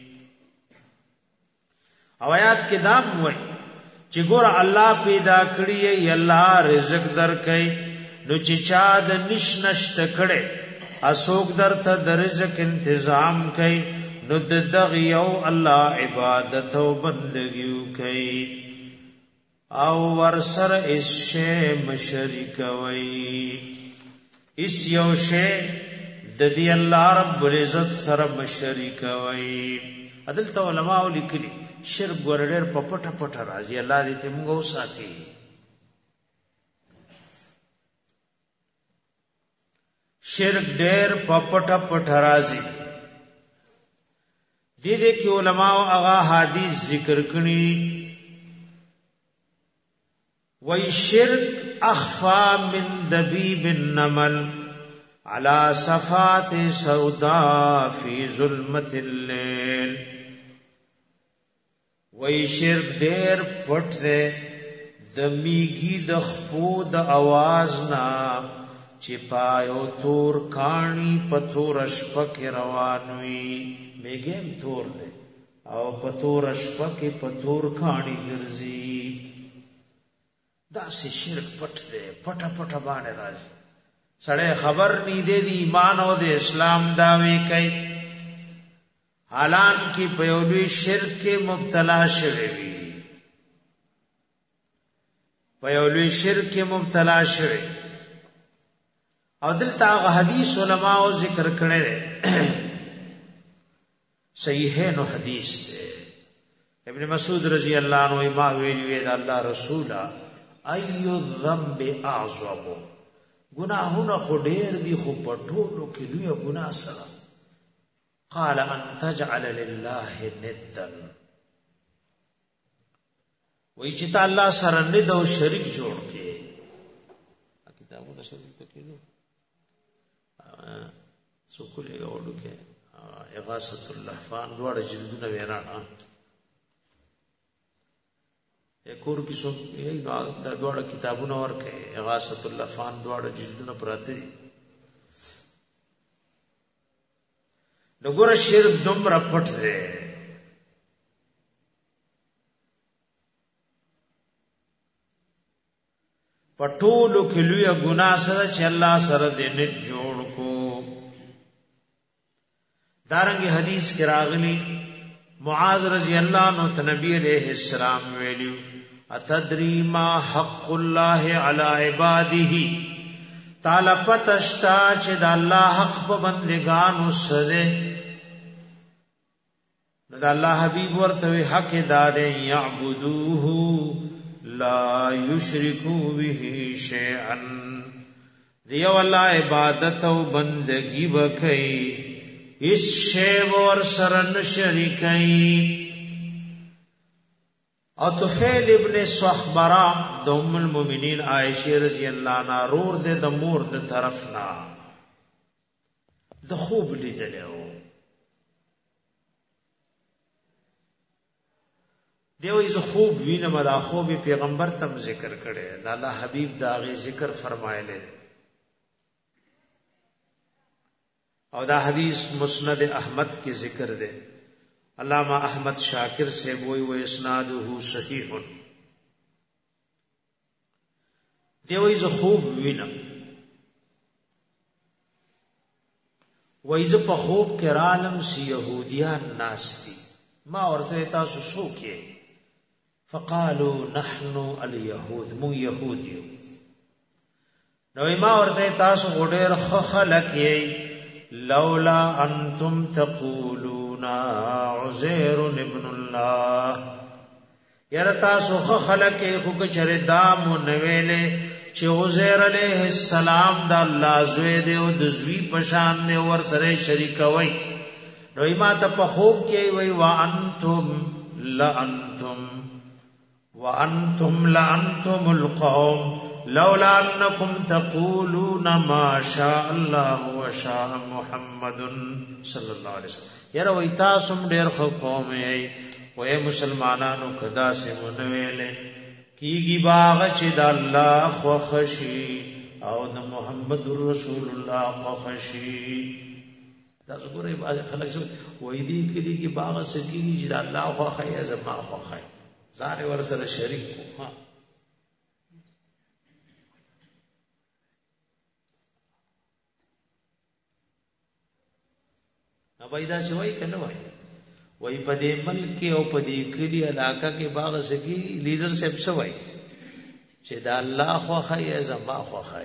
او آیات کې دام وای چې ګور الله پیدا کړی ای الله رزق درکې نو چې چا د نشنشت کړي اسوک درته د رزق تنظیم کوي نو دغه یو الله عبادت او بندګي کوي او ورسره اس شی مشرک وای اس یو شی د دې الله رب العزت سره مشرک وای عدالت علماء لیکلي شرک ګورډر په پټه پټه راځي الله دې موږ وساتي شرک ډېر په پټه پټه راځي دې کې علماء هغه حدیث ذکر کړي وای شرک اخفا من دبیب النمل على صفات سوداء في ظلمت الليل وای شرک ډېر پټ دی د میګي د خپو د आवाज نا چې پایو تور کانی پتور شپک روانوي میګم تور دی او پتور شپک پتور کانی ګرځي دا سي شرک پټ دی پټه پټه باندې راځي سړی خبر ني دی ایمان او د اسلام داوي کوي حالان کی پیولوی شرک کے مبتلا شوی وی پیولوی شرک کے مبتلا شوی او دلتا حدیث علماء ذکر کرنے صحیح ہے نو حدیث دے ابن مسعود رضی اللہ عنہ ما ویلوی دا اللہ رسولا ایو الذنب اعظم گناہونا خو ډیر دی خو پټولو کې لوی گناہ سره قال ان تجعل لله ندا وای چې الله سره ند او شریک جوړ کې کتابونه شریک ته کېدو سکولې اورو کې اغاثه اللهفان دوړ جلدونه وینا کور کې څو یې دا دوړ کتابونه ورکه اغاثه اللهفان دوړ جلدونه پراته دي نګور شرک دومره پټ دی پټولو کې لوی ګناه سره چې الله سره دې نت جوړ کو دارنګ حدیث کې راغلی معاذ رضی الله عنه ته نبی عليه السلام ویلو اتدری ما حق الله علی عباده تعالی پتشتا چې د الله حق په بندگانو سره نو د الله حبیب ورته حق داد یعبدوه لا یشرکو به شیئا دیو الله عبادت او بندگی وکي اس شی ور سره نشریکای او طفیل ابن صخبرہ د ام المؤمنین عائشہ رضی اللہ عنہا رور دے د مور د طرفنا د خوب لیدلو دیو از خوب وینم دا خوب پیغمبر تم ذکر کړي دا الله حبیب دا غي ذکر فرمایله او دا حدیث مسند احمد کی ذکر دے علامہ احمد شاکر سے وہی وہ اسنادہ صحیح دیوئی ز خوب وینم وایز په خوب کې رالم سی يهوديان ناس دي ما ورته تاسو څوک یې فقالوا نحن اليهود مو يهوديو نو ما ورته تاسو غډیر خلک یې لولا انتم تقولون عزير ابن الله یره تاسو خلک یې خو چر دام نو ویلې چې عزیر علیہ السلام د الله زوی دی او د زوی پشان نه ور سره شریک وای نو ما ته په خوب کې وای وانتم لانتم القوم لولا انکم تقولون ما شاء الله وشاء محمد صلی الله علیه وسلم یره وای تاسو ډیر خو قوم یې وای مسلمانانو کدا سیمون ویلې کیږي باغ چې د الله خوښي او د محمد رسول الله خوښي دا وګورئ باز خلک وای دي کړي کې باغ سکیږي چې د الله خوښي زما خوښي ځان ور سره شریک ها ابایدا شوی کنه وای په دې ملک او په دې کلی علاقہ کې باغ سکی لیډر صاحب سوای چې دا الله خوخه زما خوخه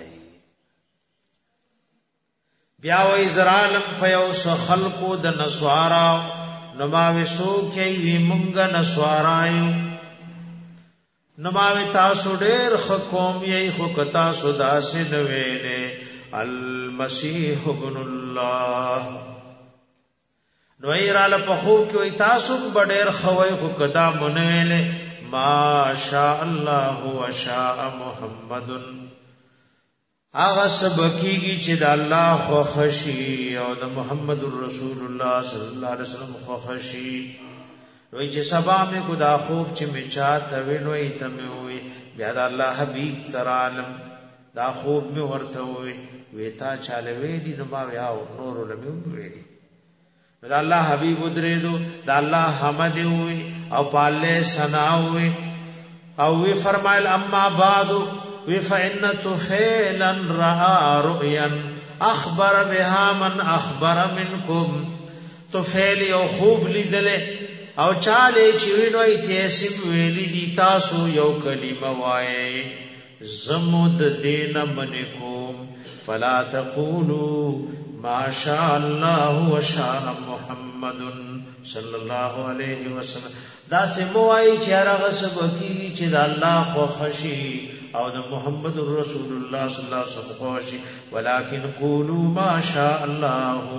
بیا وای زرالم په یو خلقو د نسوارا نماوي سو کې وی مونږه نسوارایو نماوي تاسو ډېر حکوم یې خو کتا سودا سي نوېله المسيح ابن الله نو ایراله په خو کې وي تاسو بډېر خوي خو کدا مونویله ما شاء الله وشاء محمد هغه سبکیږي چې د الله خو خشي او د محمد رسول الله صلی الله علیه وسلم خو خشي وای چې سبا مې کو دا خوب چې می چاته وینوي ته مې وي بیا د الله حبیب ترالم دا خوب مې ورته وي ویتا چاله ویلی نو ما بیا نور لمه ویلی دا الله حبیب درېدو دا الله حمد وي او پاله ثنا وي او وی فرمایل اما بعد وی فإن طفیلا رأى رؤيا اخبر بها من اخبر منكم طفیل یو خوب لیدل او چاله چې وینوي تیسم ویلی دي تاسو یو کلمه وایي زمود دین منکم فلا تقولوا ما شاء الله وشاء محمد صلی الله علیه وسلم دا سموای چې هغه سبکی چې د الله خو خشي او د محمد رسول الله صلی الله علیه وسلم خوشي ولکن قولوا ما شاء الله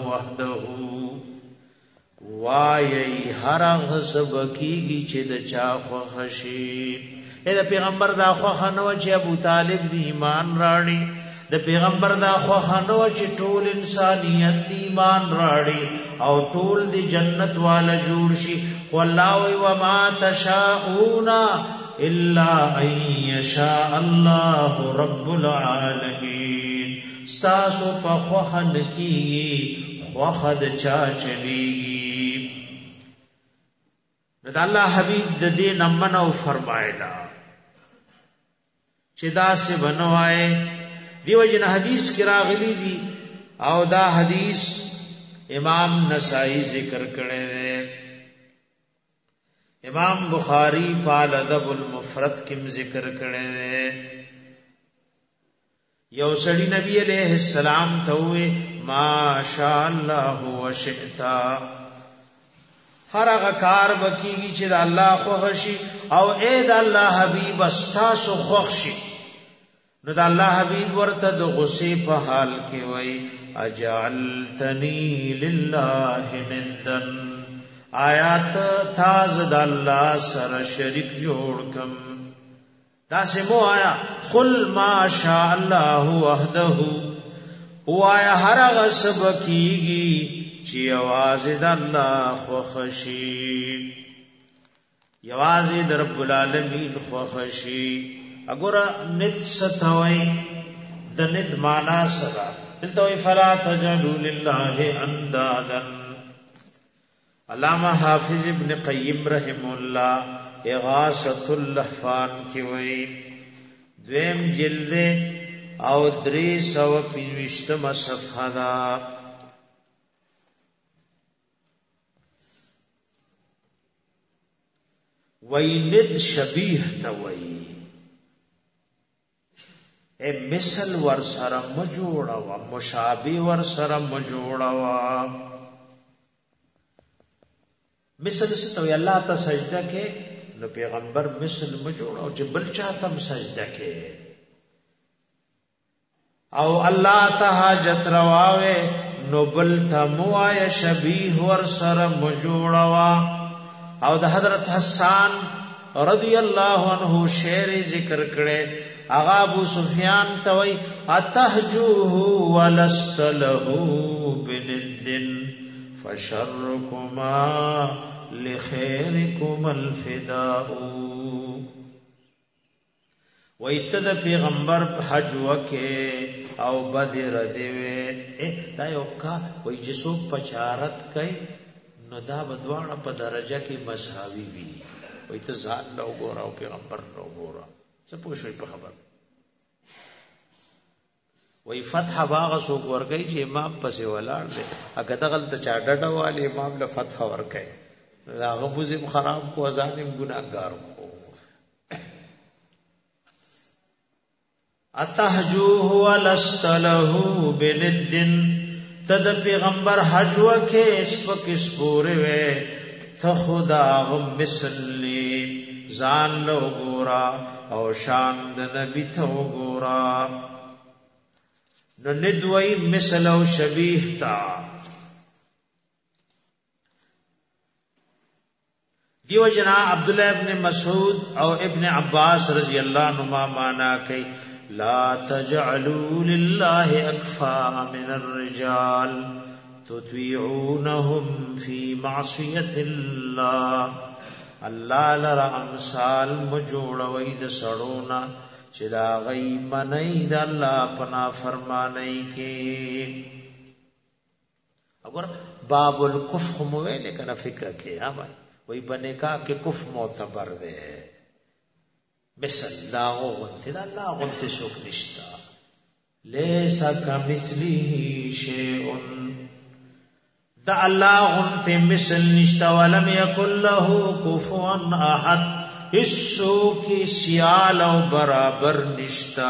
وحده وای هغه سبکی چې د چا خو خشي اې د پیغمبر دا خو خنو چې ابو طالب دی ایمان راړي د پیغمبر دا خو خنو چې ټول انسانیت ایمان راړي او ټول دی جنت والا جوړ شي والله و ما تشاءون الا ان يشاء الله رب العالمین استاسو په خو خن کی خو خد چا چلیږي د الله حبیب د دې نمنو فرمایلا چې دا سه بنوای دیو جن حدیث کی راغلی دی او دا حدیث امام نسائی ذکر کړي امام بخاری پال ادب المفرد کم ذکر کړي یو سړی نبی علیہ السلام ته وې ما شاء الله وشئتا هر هغه کار وکیږي چې د الله خوښ شي او اے د الله حبیب استاسو خوښ شي نو د الله حبیب ورته د غصې په حال کې وای اجعلتنی لله ندن آیات تاز د الله سره شریک جوړ کم دا سمو آیا قل ما شاء الله وحده وایا هر هغه سبکیږي چې आवाज د الله خوښي आवाज د رب العالمین خوښي اګوره ند ستوي د ند معنا سره دلته فلا تجعلوا لله اندادا علامہ حافظ ابن قیم رحم الله اغاثۃ اللهفان کی وی دویم جلد او 325 صفحه دا وی ند شبیه توي اے مثل ور سره مجوړوا مشابه ور سره مجوړوا مثل ستو الله ته سجده کې نو پیغمبر مثل مجوړو چې بل چاته سجده کې او الله ته حاجت رواوي نو بل تموای شبیه ور سره مجوړوا او د حضرت حسان رضی الله عنه شعر ذکر کړي اغا ابو سفیان توي اتهجوه ولست له بندن فشركما لخيركم الفداء وایتد پیغمبر حج وکه او بدر دیوه دا یو کا وای چې څوک پچارت کوي نو دا بدواړه په درجه کې مساوي وي وای ته ځان له وګوره او پیغمبر له وګوره څه پوښوي په خبر وای فتح باغ څوک ورګي چې امام پسې ولاړ دی اګه دغل ته چاډډه والی امام له فتح ورکي دا غبوزم خراب کو ازانم ګناګار کو اتهجوه ولست له بند تد پیغمبر حج وکه اسپک اسپوره وے ته خدا غ مثلی ځان له ګورا او شان د نبی ته ګورا نو ندوی مثل او شبیه تا دیو جنا عبداللہ ابن مسعود او ابن عباس رضی اللہ عنہما مانا کئی لا تجعلوا لله اکفاء من الرجال تطیعونهم فی معصیت اللہ اللہ لرا امثال مجوڑوی د سڑونا چې دا غي منی د الله پنا فرمانی کې وګور باب الکف مو ویل کنه فقہ کې ها وای بنے کا کہ کف معتبر دے مثل لا غنت دا لا غنت شوک نشتا لیسا کمثله شیء دا اللہ غنت مثل نشتا ولم یکن له کفوا احد حصو کی سیال او برابر نشتا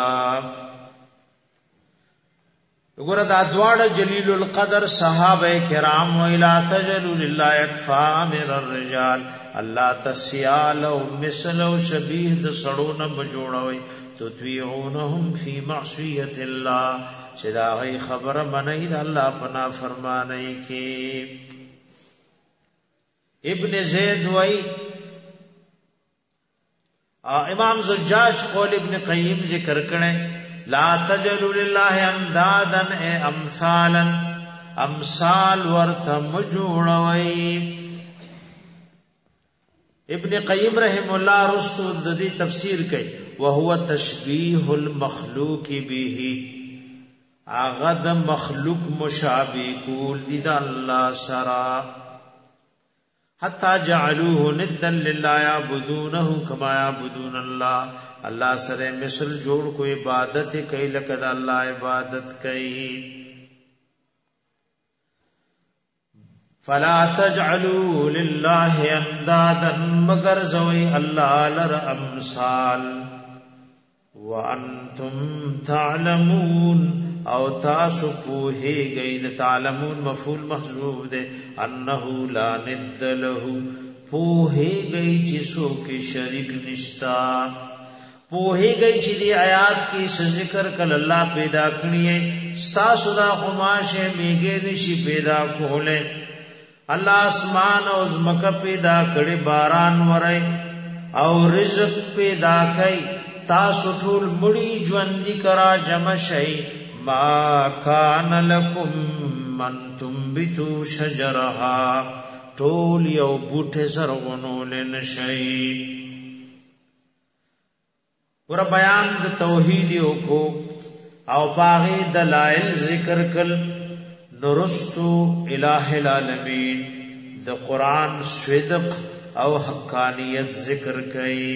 وګوره دا دواړه جلیل القدر صحابه کرام و الا تجلوا لله اکفاء من الرجال الله تسیال او مثل او شبیه د سړونه بجوړوي تطیعونهم فی معصیت الله چې دا غي خبره منئ د الله پنا فرمانه کې ابن زید وای امام زجاج قول ابن قیم ذکر کړي لا تجلوا لله اندادا امثالا امثال ورث مجوړوي ابن قیم رحم الله رستو د دې تفسیر کوي وهو تشبيه المخلوق به اغد مخلوق مشابه کول دي د الله سرا حتى جعلوه ندا لله يعبدونه كما يعبدون الله الله سره مثل جوړ کو عبادت کوي لکه د الله عبادت کوي فلا تجعلوا لله اندادا مگر زوي الله لر امثال وانتم تعلمون او تاسو پوهی گئی د تعلمون مفعول محذوف ده انه لا ند له پوهی گئی چې سو کې شریک نشتا پوهی گئی چې دی آیات کې ذکر کل الله پیدا کړی ہے ستا سودا خماشه میګه نشي پیدا کوله الله اسمان او زمکه پیدا کړي باران ورای او رزق پیدا کړي تاسو ټول مړی ژوندۍ کرا جمع شي ما کان لکم من تنبتو شجرها ټول یو بوټه زرغونول نشي ور بیان د توحید یو کو او باغی دلائل ذکر کل نرستو الہ العالمین د قرآن صدق او حقانیت ذکر کئی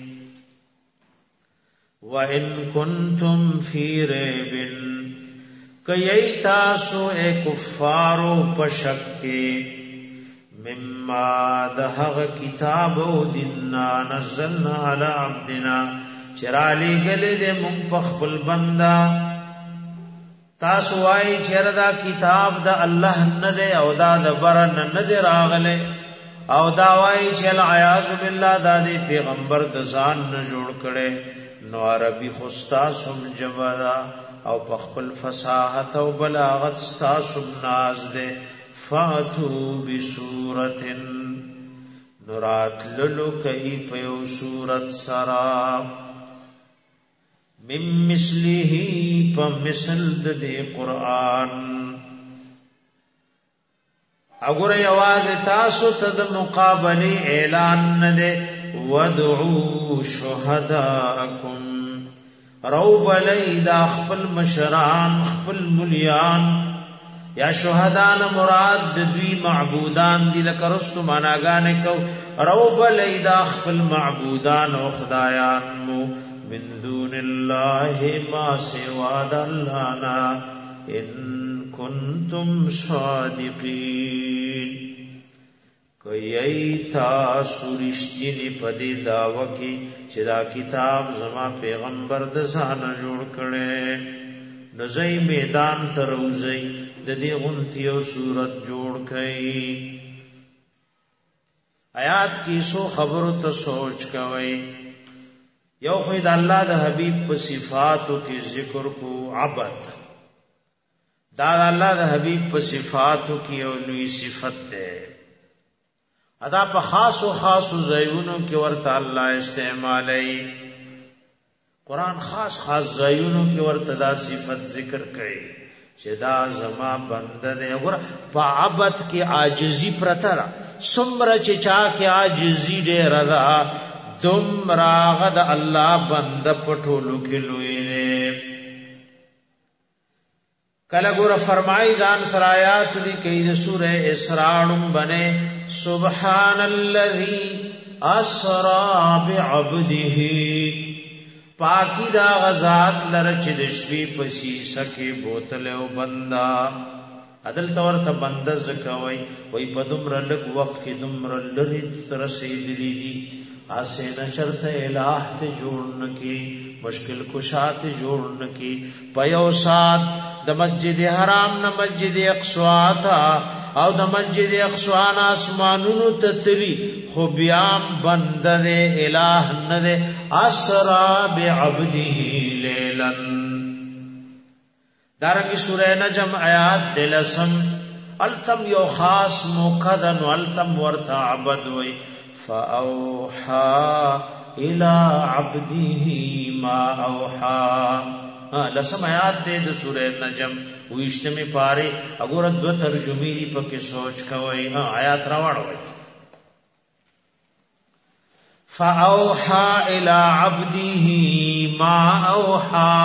وَإِن كُنتُمْ فِي رَيْبٍ کئی تاسو اے کفارو پشکے مما دہغ کتابو دننا نزلنا علی عبدنا چرالی گلی دے مونږ په خپل بندا تاسو وای چردا کتاب د الله نه دی او دا د برن نه دی راغله او دا وای چې العیاذ بالله د پیغمبر د ځان نه جوړ کړي نو عربي خستاسم جبدا او په خپل فصاحت او بلاغت ستاسم ناز ده فاتو بسورتن نورات للو کئی پیو سورت سرا من مثله پا مثل دے قرآن اگر یواز تاسو تد مقابلی اعلان ندے ودعو شہداکم روب لید اخپل مشران اخپل ملیان یا شهدان مراد د دوی معبودان دی لکه رستو معناګانې کو روب لیدا خپل معبودان او خدایان مو من دون الله ما سوا د الله نا ان کنتم صادقین کوي تاسو رښتینی پدې داوا کې چې دا کتاب زما پیغمبر د ځان جوړ کړي نزای میدان تروزی د دې غنتی او صورت جوړ کړي آیات کې سو خبرو ته سوچ کوي یو خو د الله د حبیب په صفاتو کې ذکر کو عبادت دا د الله د حبیب په صفاتو کې یو لوی صفت ده ادا په خاص او خاص زایونو کې ورته الله استعمالي قرآن خاص زایونو کې ورته دا صفت ذکر کړي چې دا زما بنده دی وګوره په عبادت کې عاجزی پرتره سمره چې چا کې عاجزی ډېر را دم راغد الله بنده پټولو کې لوی دی کله ګوره فرمای ځان سرایات دی کې د سوره اسراء بنے سبحان الذي اسرا بعبده پاکی دا غزات لرچ د شپې پسی سکه بوتل او بندا عدل تور ته بنده زکوي وای په دومره لږ وخت کې دومره لری رسیدلی دي اسنه چرته الہ ته جوړن کی مشکل کشات جوړن کی پيو سات د مسجد حرام نه مسجد اقصا تا او د مسجد اقصا نا اسمانونو تتلی خو بیام بنده دے الہ نه دے اسرا بعبده لیلن دارنگی سورہ نجم آیات دلسم التم یو خاص مقدن والتم ورث عبد وی فاوحا الى عبده ما اوحا لسم آیات دے د سورہ نجم ویشتمی پاری اگر دو ترجمی دی پکی سوچ کوئی آیات راوڑوئی فاوحا الى عبده ما اوحا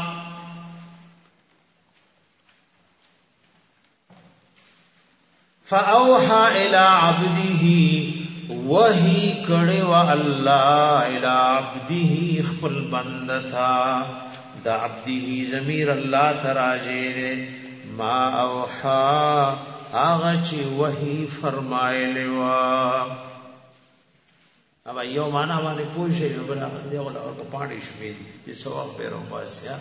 فاوحا الى عبده وحی کڑے و اللہ الى عبده خپل بندتا دا عبده ضمیر اللہ تراجے دے ما اوحا آغا چی وحی فرمائے لوا اب ایو مانا مانے پوچھے جو بنا دے اولا اور پانی شمید جس وقت پیروں باسیا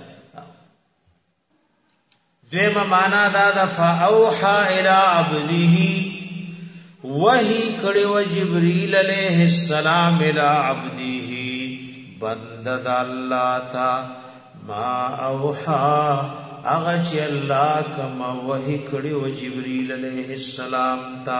دویم مانا دادا فاوحا الى عبده وحی کڑے و جبریل علیہ السلام الى عبده بندد اللہ تا ما اوحا اغچ اللہ کما وحی کڑی و جبریل علیہ السلام تا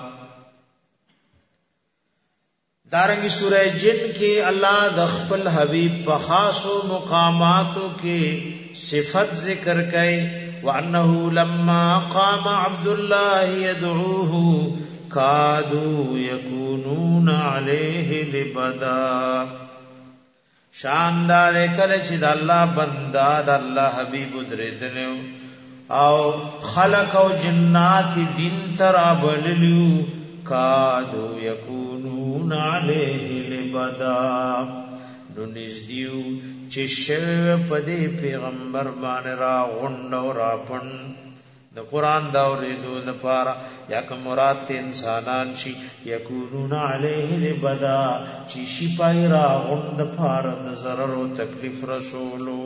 دارنگی سورہ جن کے اللہ دخپل حبیب پخاص و مقاماتوں کے صفت ذکر کئے وَأَنَّهُ لَمَّا قَامَ عَبْدُ اللَّهِ يَدْعُوهُ كَادُوا يَكُونُونَ عَلَيْهِ لِبَدًا شاندار کله چې د الله بندا د الله حبيب درېدلو او خلق او جنات دین ترا بللو کادو یکونون علیه لبدا نو نزدیو چې شوه پدې پیغمبر باندې را غونډ او را پن د قران دا اوریدو لپاره یا کوم مراد ته انسانان شي یکونون علیه لبدا چې شي پای را غند لپاره د ضرر او تکلیف رسولو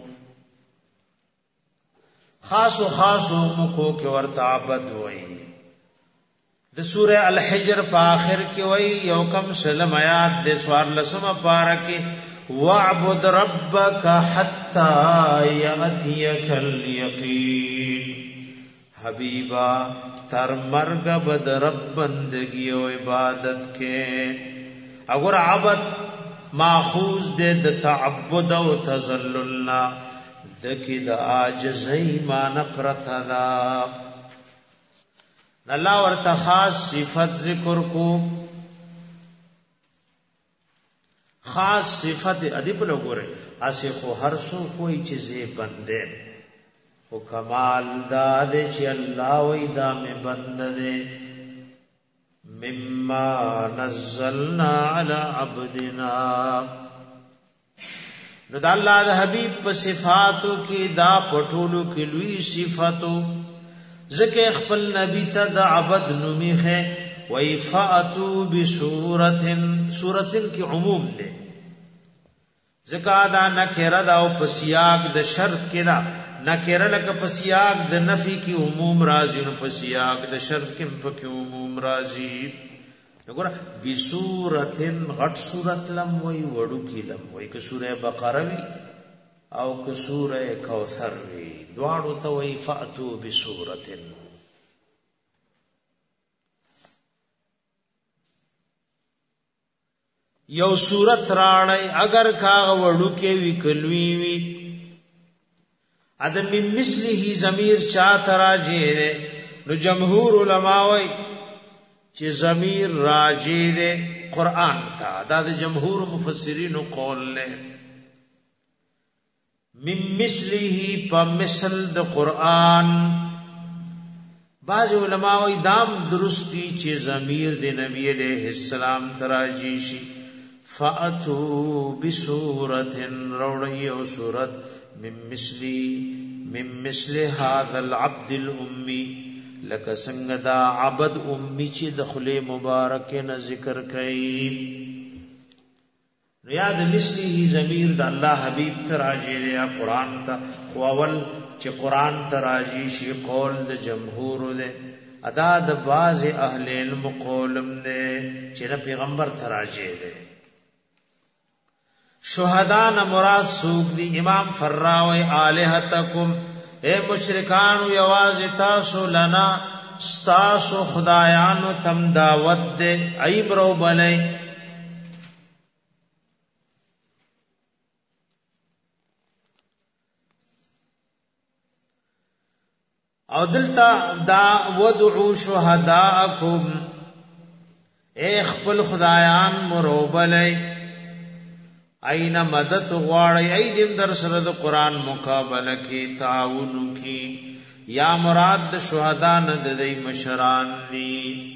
خاصو مکو کې ورته عبد وای د سوره الحجر په اخر کې وای یو کم سلم آیات د سوار لسمه پارا کې واعبد ربک حتا یاتیک الیقین حبیبا تر مرگ بد رب بندگی و عبادت کے اگر عبد ماخوذ دے د تعبد و تذللنا دکی د عاجزی مان پرتدا اللہ ورته خاص صفت ذکر کو خاص صفت ادی په لګوره اسی خو هر سو کوئی چیزے بندے او کمال دا دے چې الله وې دا مې بند دے مما نزلنا علی عبدنا نو دا الله د حبیب په صفاتو کې دا پټولو کې لوی صفاتو ذکر خپل نبی ته د عبد نومیخه وای فاتو بسورتن سورتن کی عموم دے ذکر دا نکره دا او پسیاق د شرط کې دا نکره لک پسیاق د نفی کی عموم راضی نو پسیاق د شرط کې په عموم راضی وګوره بسورتن غټ سورت لم وای وړو کې لم وای که سوره بقره وی او که سوره کوثر وی دواړو ته وای فاتو بسورتن یو سورت راړی اگر کاغ وړو کې وی کلوی وی ادم مثله ضمیر چا تراجه ده نو جمهور علما وای چې ضمیر راجه ده قران ته دا د جمهور مفسرین قول له من مثله په مثل د قران بعض علما وای دام درست دي چې ضمیر د نبی علیہ السلام تراجی شي فاتو بسورۃ روڑی او سورۃ من مثل هذا العبد الامي لك څنګه دا عبد امي چې د خله مبارک نه ذکر کړي یاد مثله ضمیر د الله حبیب تراجی دی قران ته خو اول چې قران تراجی شي قول د جمهور دی ادا د بعض اهل علم قولم دی چې پیغمبر تراجی دی شهدا نه مراد سوق دی امام فراوی الہتکم اے مشرکان یواز تاسو لنا استاسو خدایانو تم دعوت دے ایبرو بلے او دلتا دا ودعو شهداءکم اے خپل خدایان مرو بلے اینا مدد غواړی ایدم در سره د قران مقابله کی تعاون کی یا مراد د شهدا نه د مشران دی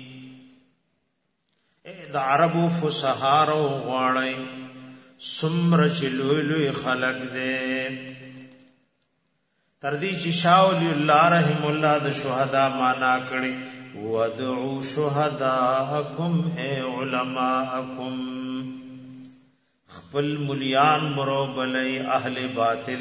د عربو فصحارو غواړی سمر چلوی خلق دے تردی چې شاولی الله رحم الله د شهدا معنا کړي ودعو شهداءکم اے علماءکم خپل ملیان مرو بلی اهل باطل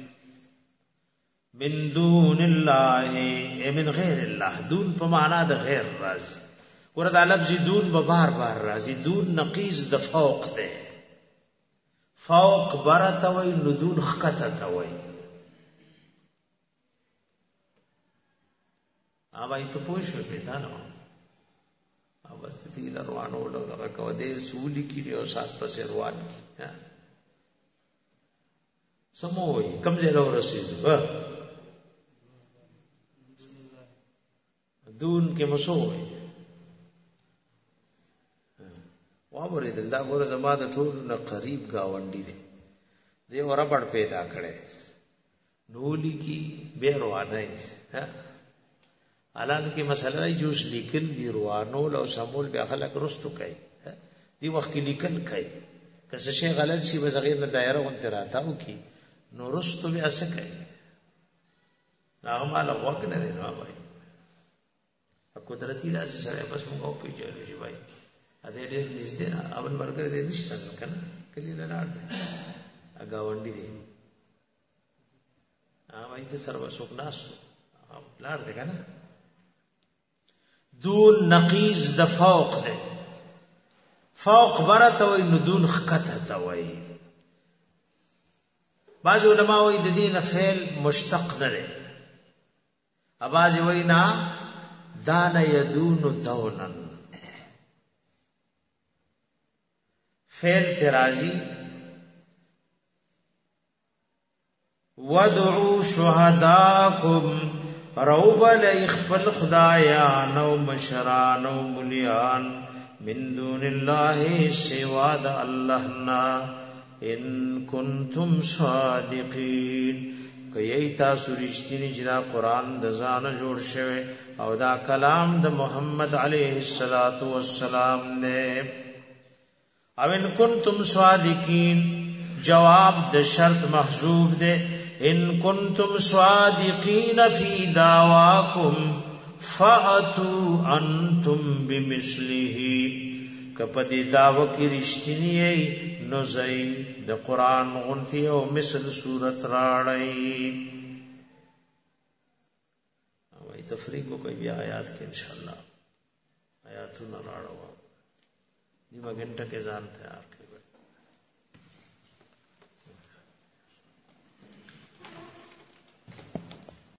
من دون الله من غیر الله دون په معنا د غیر راځي ورته لفظ دون به بار بار راځي دون نقیض د فوق ده فوق برته وي ندون خکته ته وي اوبای ته پوښښ پیدا نه او ستې روانو له دغه کو دې سولي کې او سات پسې روان کی سموي کم ځای راو رسیدو دون کې مسوي وابره دلدا ګور زما د ټول نه قریب گاونډي دي دی وربړ پیدا کړي نولی کی به روانه ها الان کې مسله جوش لیکل دی روانول او سمول به خلک رستو کوي دی وخت کې لیکل کوي که څه شی غلط شي به غیر نه دایره اون تراته او کی نو رستو به اسه کوي هغه مال وګ نه دی نو وای قدرتی داسې سره بس موږ او پیژنو چې وای ا دې دې نږدې نه اول مرګ دې نشته کنه کلی لاړ دی هغه وندې دی وای دې سره وسوک ناس لاړ دی کنه دون نقیز د فوق دی فوق برته وای نو دون خکته تا وای بعض علماء وای د دې نه فعل مشتق نه دی اباظ وای نه دان یدون دونن فعل ترازی ودعو شهداکم روب لخفل خدایان و مشران و ملیان من دون الله سواد اللہنا ان کنتم صادقین کئی تاسو رشتینی جدا قرآن دزان جوڑ شوه او دا کلام د محمد علیہ السلام نے او ان کنتم صادقین جواب د شرط محذوف دے ان کنتم صادقین فی دعواکم فاتوا انتم بمثله کپدی دعوه کی رشتینی ای نو زئی د قران غنتی او مثل صورت راړی او تفریق کو کوئی آیات کې ان شاء الله آیاتونه راړو نیمه غنټه کې ځان تیار